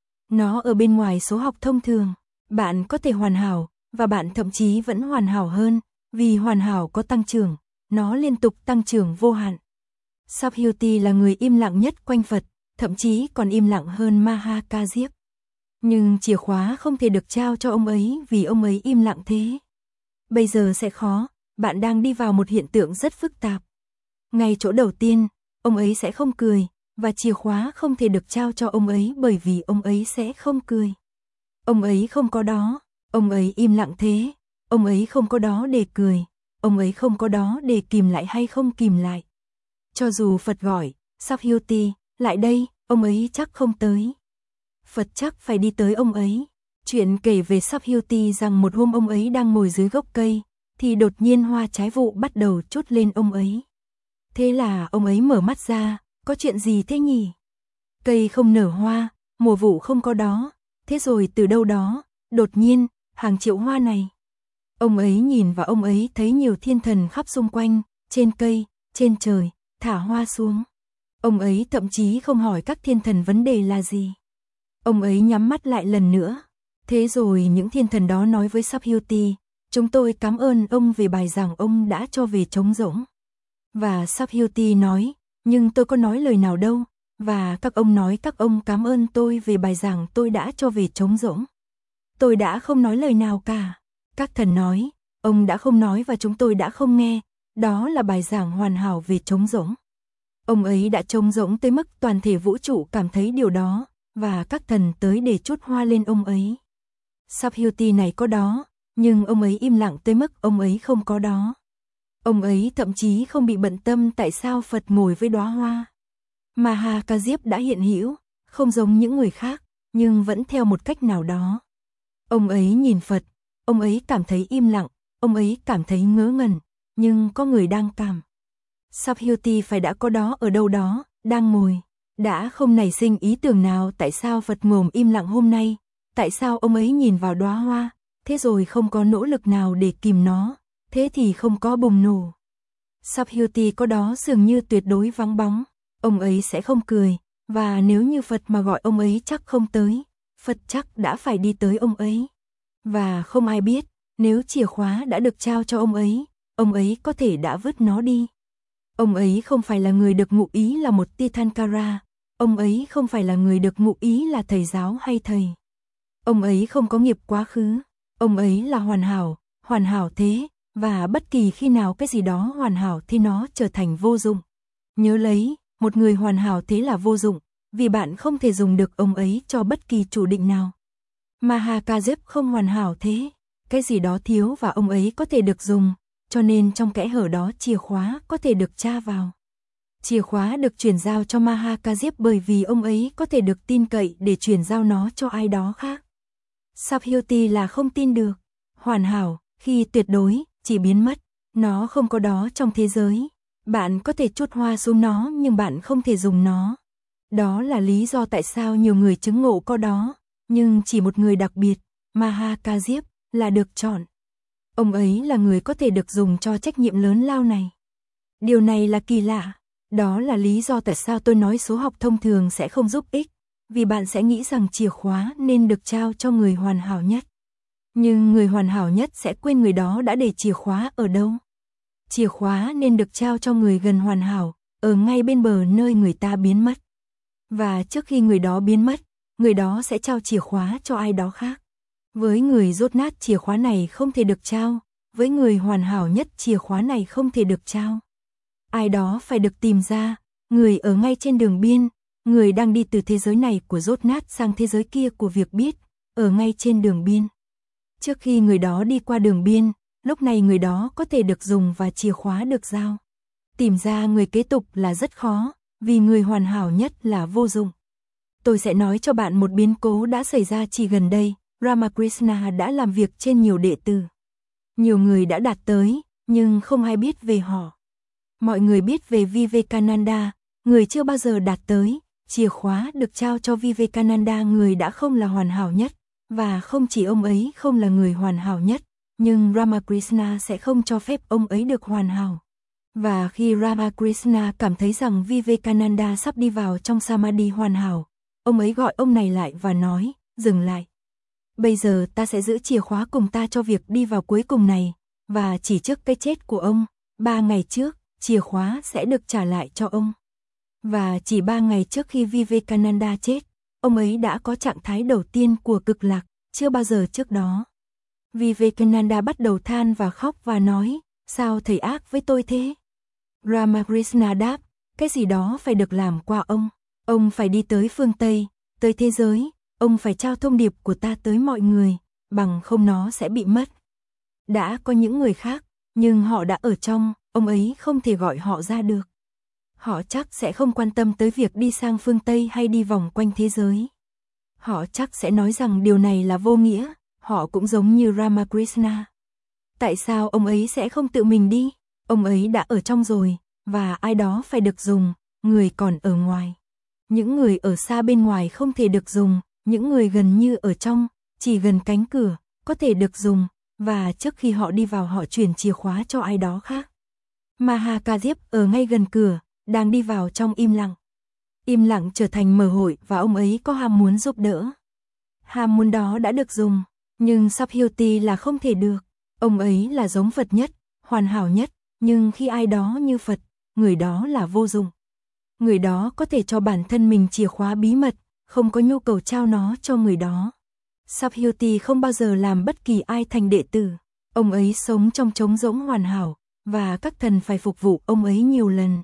Nó ở bên ngoài số học thông thường, bạn có thể hoàn hảo, và bạn thậm chí vẫn hoàn hảo hơn, vì hoàn hảo có tăng trưởng, nó liên tục tăng trưởng vô hạn. Sabhyoti là người im lặng nhất quanh Phật, thậm chí còn im lặng hơn Mahakajip. Nhưng chìa khóa không thể được trao cho ông ấy vì ông ấy im lặng thế. Bây giờ sẽ khó, bạn đang đi vào một hiện tượng rất phức tạp. Ngay chỗ đầu tiên, ông ấy sẽ không cười, và chìa khóa không thể được trao cho ông ấy bởi vì ông ấy sẽ không cười. Ông ấy không có đó, ông ấy im lặng thế, ông ấy không có đó để cười, ông ấy không có đó để kìm lại hay không kìm lại. Cho dù Phật gọi, Sabhyoti, lại đây, ông ấy chắc không tới. Phật chắc phải đi tới ông ấy. Chuyện kể về Sabhyoti rằng một hôm ông ấy đang ngồi dưới gốc cây, thì đột nhiên hoa trái vụ bắt đầu trút lên ông ấy. Thế là ông ấy mở mắt ra, có chuyện gì thế nhỉ? Cây không nở hoa, mùa vụ không có đó, thế rồi từ đâu đó, đột nhiên, hàng triệu hoa này. Ông ấy nhìn và ông ấy thấy nhiều thiên thần khắp xung quanh, trên cây, trên trời, thả hoa xuống. Ông ấy thậm chí không hỏi các thiên thần vấn đề là gì. Ông ấy nhắm mắt lại lần nữa. Thế rồi những thiên thần đó nói với Sabhyoti, chúng tôi cảm ơn ông về bài giảng ông đã cho về trống rỗng. Và Sabhyoti nói, nhưng tôi có nói lời nào đâu, và các ông nói các ông cảm ơn tôi về bài giảng tôi đã cho về trống rỗng. Tôi đã không nói lời nào cả. Các thần nói, ông đã không nói và chúng tôi đã không nghe, đó là bài giảng hoàn hảo về trống rỗng. Ông ấy đã trống rỗng tới mức toàn thể vũ trụ cảm thấy điều đó, và các thần tới để trút hoa lên ông ấy. Sabhyoti này có đó, nhưng ông ấy im lặng tới mức ông ấy không có đó. Ông ấy thậm chí không bị bận tâm tại sao Phật ngồi với đóa hoa. Mahakajip đã hiện hữu, không giống những người khác, nhưng vẫn theo một cách nào đó. Ông ấy nhìn Phật, ông ấy cảm thấy im lặng, ông ấy cảm thấy ngớ ngẩn, nhưng có người đang cảm. Sabhyoti phải đã có đó ở đâu đó, đang ngồi. Đã không nảy sinh ý tưởng nào tại sao Phật ngồi im lặng hôm nay, tại sao ông ấy nhìn vào đóa hoa, thế rồi không có nỗ lực nào để kìm nó, thế thì không có bùng nổ. Sabhyoti có đó dường như tuyệt đối vắng bóng, ông ấy sẽ không cười, và nếu như Phật mà gọi ông ấy chắc không tới, Phật chắc đã phải đi tới ông ấy. Và không ai biết, nếu chìa khóa đã được trao cho ông ấy, ông ấy có thể đã vứt nó đi. Ông ấy không phải là người được ngụ ý là một Tirthankara, ông ấy không phải là người được ngụ ý là thầy giáo hay thầy. Ông ấy không có nghiệp quá khứ, ông ấy là hoàn hảo, hoàn hảo thế, và bất kỳ khi nào cái gì đó hoàn hảo thì nó trở thành vô dụng. Nhớ lấy, một người hoàn hảo thế là vô dụng, vì bạn không thể dùng được ông ấy cho bất kỳ chủ định nào. Mahakajip không hoàn hảo thế, cái gì đó thiếu và ông ấy có thể được dùng, cho nên trong kẽ hở đó chìa khóa có thể được tra vào. Chìa khóa được chuyển giao cho Mahakajip bởi vì ông ấy có thể được tin cậy để chuyển giao nó cho ai đó khác. Sabhyoti là không tin được. Hoàn hảo, khi tuyệt đối, chỉ biến mất. Nó không có đó trong thế giới. Bạn có thể trút hoa xuống nó nhưng bạn không thể dùng nó. Đó là lý do tại sao nhiều người chứng ngộ có đó, nhưng chỉ một người đặc biệt, Mahakajip, là được chọn. Ông ấy là người có thể được dùng cho trách nhiệm lớn lao này. Điều này là kỳ lạ. Đó là lý do tại sao tôi nói số học thông thường sẽ không giúp ích, vì bạn sẽ nghĩ rằng chìa khóa nên được trao cho người hoàn hảo nhất. Nhưng người hoàn hảo nhất sẽ quên người đó đã để chìa khóa ở đâu. Chìa khóa nên được trao cho người gần hoàn hảo, ở ngay bên bờ nơi người ta biến mất. Và trước khi người đó biến mất, người đó sẽ trao chìa khóa cho ai đó khác. Với người dốt nát chìa khóa này không thể được trao, với người hoàn hảo nhất chìa khóa này không thể được trao. Ai đó phải được tìm ra, người ở ngay trên đường biên, người đang đi từ thế giới này của dốt nát sang thế giới kia của việc biết, ở ngay trên đường biên. Trước khi người đó đi qua đường biên, lúc này người đó có thể được dùng và chìa khóa được giao. Tìm ra người kế tục là rất khó, vì người hoàn hảo nhất là vô dụng. Tôi sẽ nói cho bạn một biến cố đã xảy ra chỉ gần đây. Ramakrishna đã làm việc trên nhiều đệ tử. Nhiều người đã đạt tới, nhưng không ai biết về họ. Mọi người biết về Vivekananda, người chưa bao giờ đạt tới. Chìa khóa được trao cho Vivekananda, người đã không là hoàn hảo nhất. Và không chỉ ông ấy không là người hoàn hảo nhất, nhưng Ramakrishna sẽ không cho phép ông ấy được hoàn hảo. Và khi Ramakrishna cảm thấy rằng Vivekananda sắp đi vào trong Samadhi hoàn hảo, ông ấy gọi ông này lại và nói, dừng lại. Bây giờ ta sẽ giữ chìa khóa cùng ta cho việc đi vào cuối cùng này, và chỉ trước cái chết của ông, ba ngày trước, chìa khóa sẽ được trả lại cho ông. Và chỉ ba ngày trước khi Vivekananda chết, ông ấy đã có trạng thái đầu tiên của cực lạc, chưa bao giờ trước đó. Vivekananda bắt đầu than và khóc và nói, sao thầy ác với tôi thế? Ramakrishna đáp, cái gì đó phải được làm qua ông. Ông phải đi tới phương Tây, tới thế giới, ông phải trao thông điệp của ta tới mọi người, bằng không nó sẽ bị mất. Đã có những người khác, nhưng họ đã ở trong, ông ấy không thể gọi họ ra được. Họ chắc sẽ không quan tâm tới việc đi sang phương Tây hay đi vòng quanh thế giới. Họ chắc sẽ nói rằng điều này là vô nghĩa, họ cũng giống như Ramakrishna. Tại sao ông ấy sẽ không tự mình đi? Ông ấy đã ở trong rồi, và ai đó phải được dùng, người còn ở ngoài. Những người ở xa bên ngoài không thể được dùng, những người gần như ở trong, chỉ gần cánh cửa, có thể được dùng, và trước khi họ đi vào họ chuyển chìa khóa cho ai đó khác. Mahakajip ở ngay gần cửa, đang đi vào trong im lặng. Im lặng trở thành mở hội và ông ấy có ham muốn giúp đỡ. Ham muốn đó đã được dùng, nhưng Subhuti là không thể được. Ông ấy là giống Phật nhất, hoàn hảo nhất, nhưng khi ai đó như Phật, người đó là vô dụng. Người đó có thể cho bản thân mình chìa khóa bí mật, không có nhu cầu trao nó cho người đó. Subhuti không bao giờ làm bất kỳ ai thành đệ tử. Ông ấy sống trong trống rỗng hoàn hảo, và các thần phải phục vụ ông ấy nhiều lần.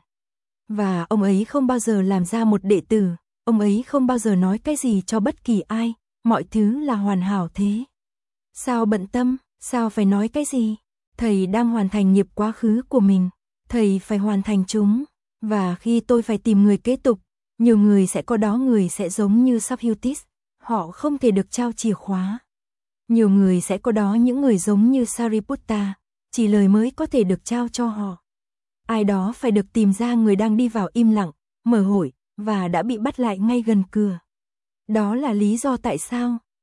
Và ông ấy không bao giờ làm ra một đệ tử, ông ấy không bao giờ nói cái gì cho bất kỳ ai, mọi thứ là hoàn hảo thế. Sao bận tâm, sao phải nói cái gì? Thầy đang hoàn thành nghiệp quá khứ của mình, thầy phải hoàn thành chúng. Và khi tôi phải tìm người kế tục, nhiều người sẽ có đó người sẽ giống như Subhutis, họ không thể được trao chìa khóa. Nhiều người sẽ có đó những người giống như Sariputta, chỉ lời mới có thể được trao cho họ. Ai đó phải được tìm ra người đang đi vào im lặng, mở hội, và đã bị bắt lại ngay gần cửa. Đó là lý do tại sao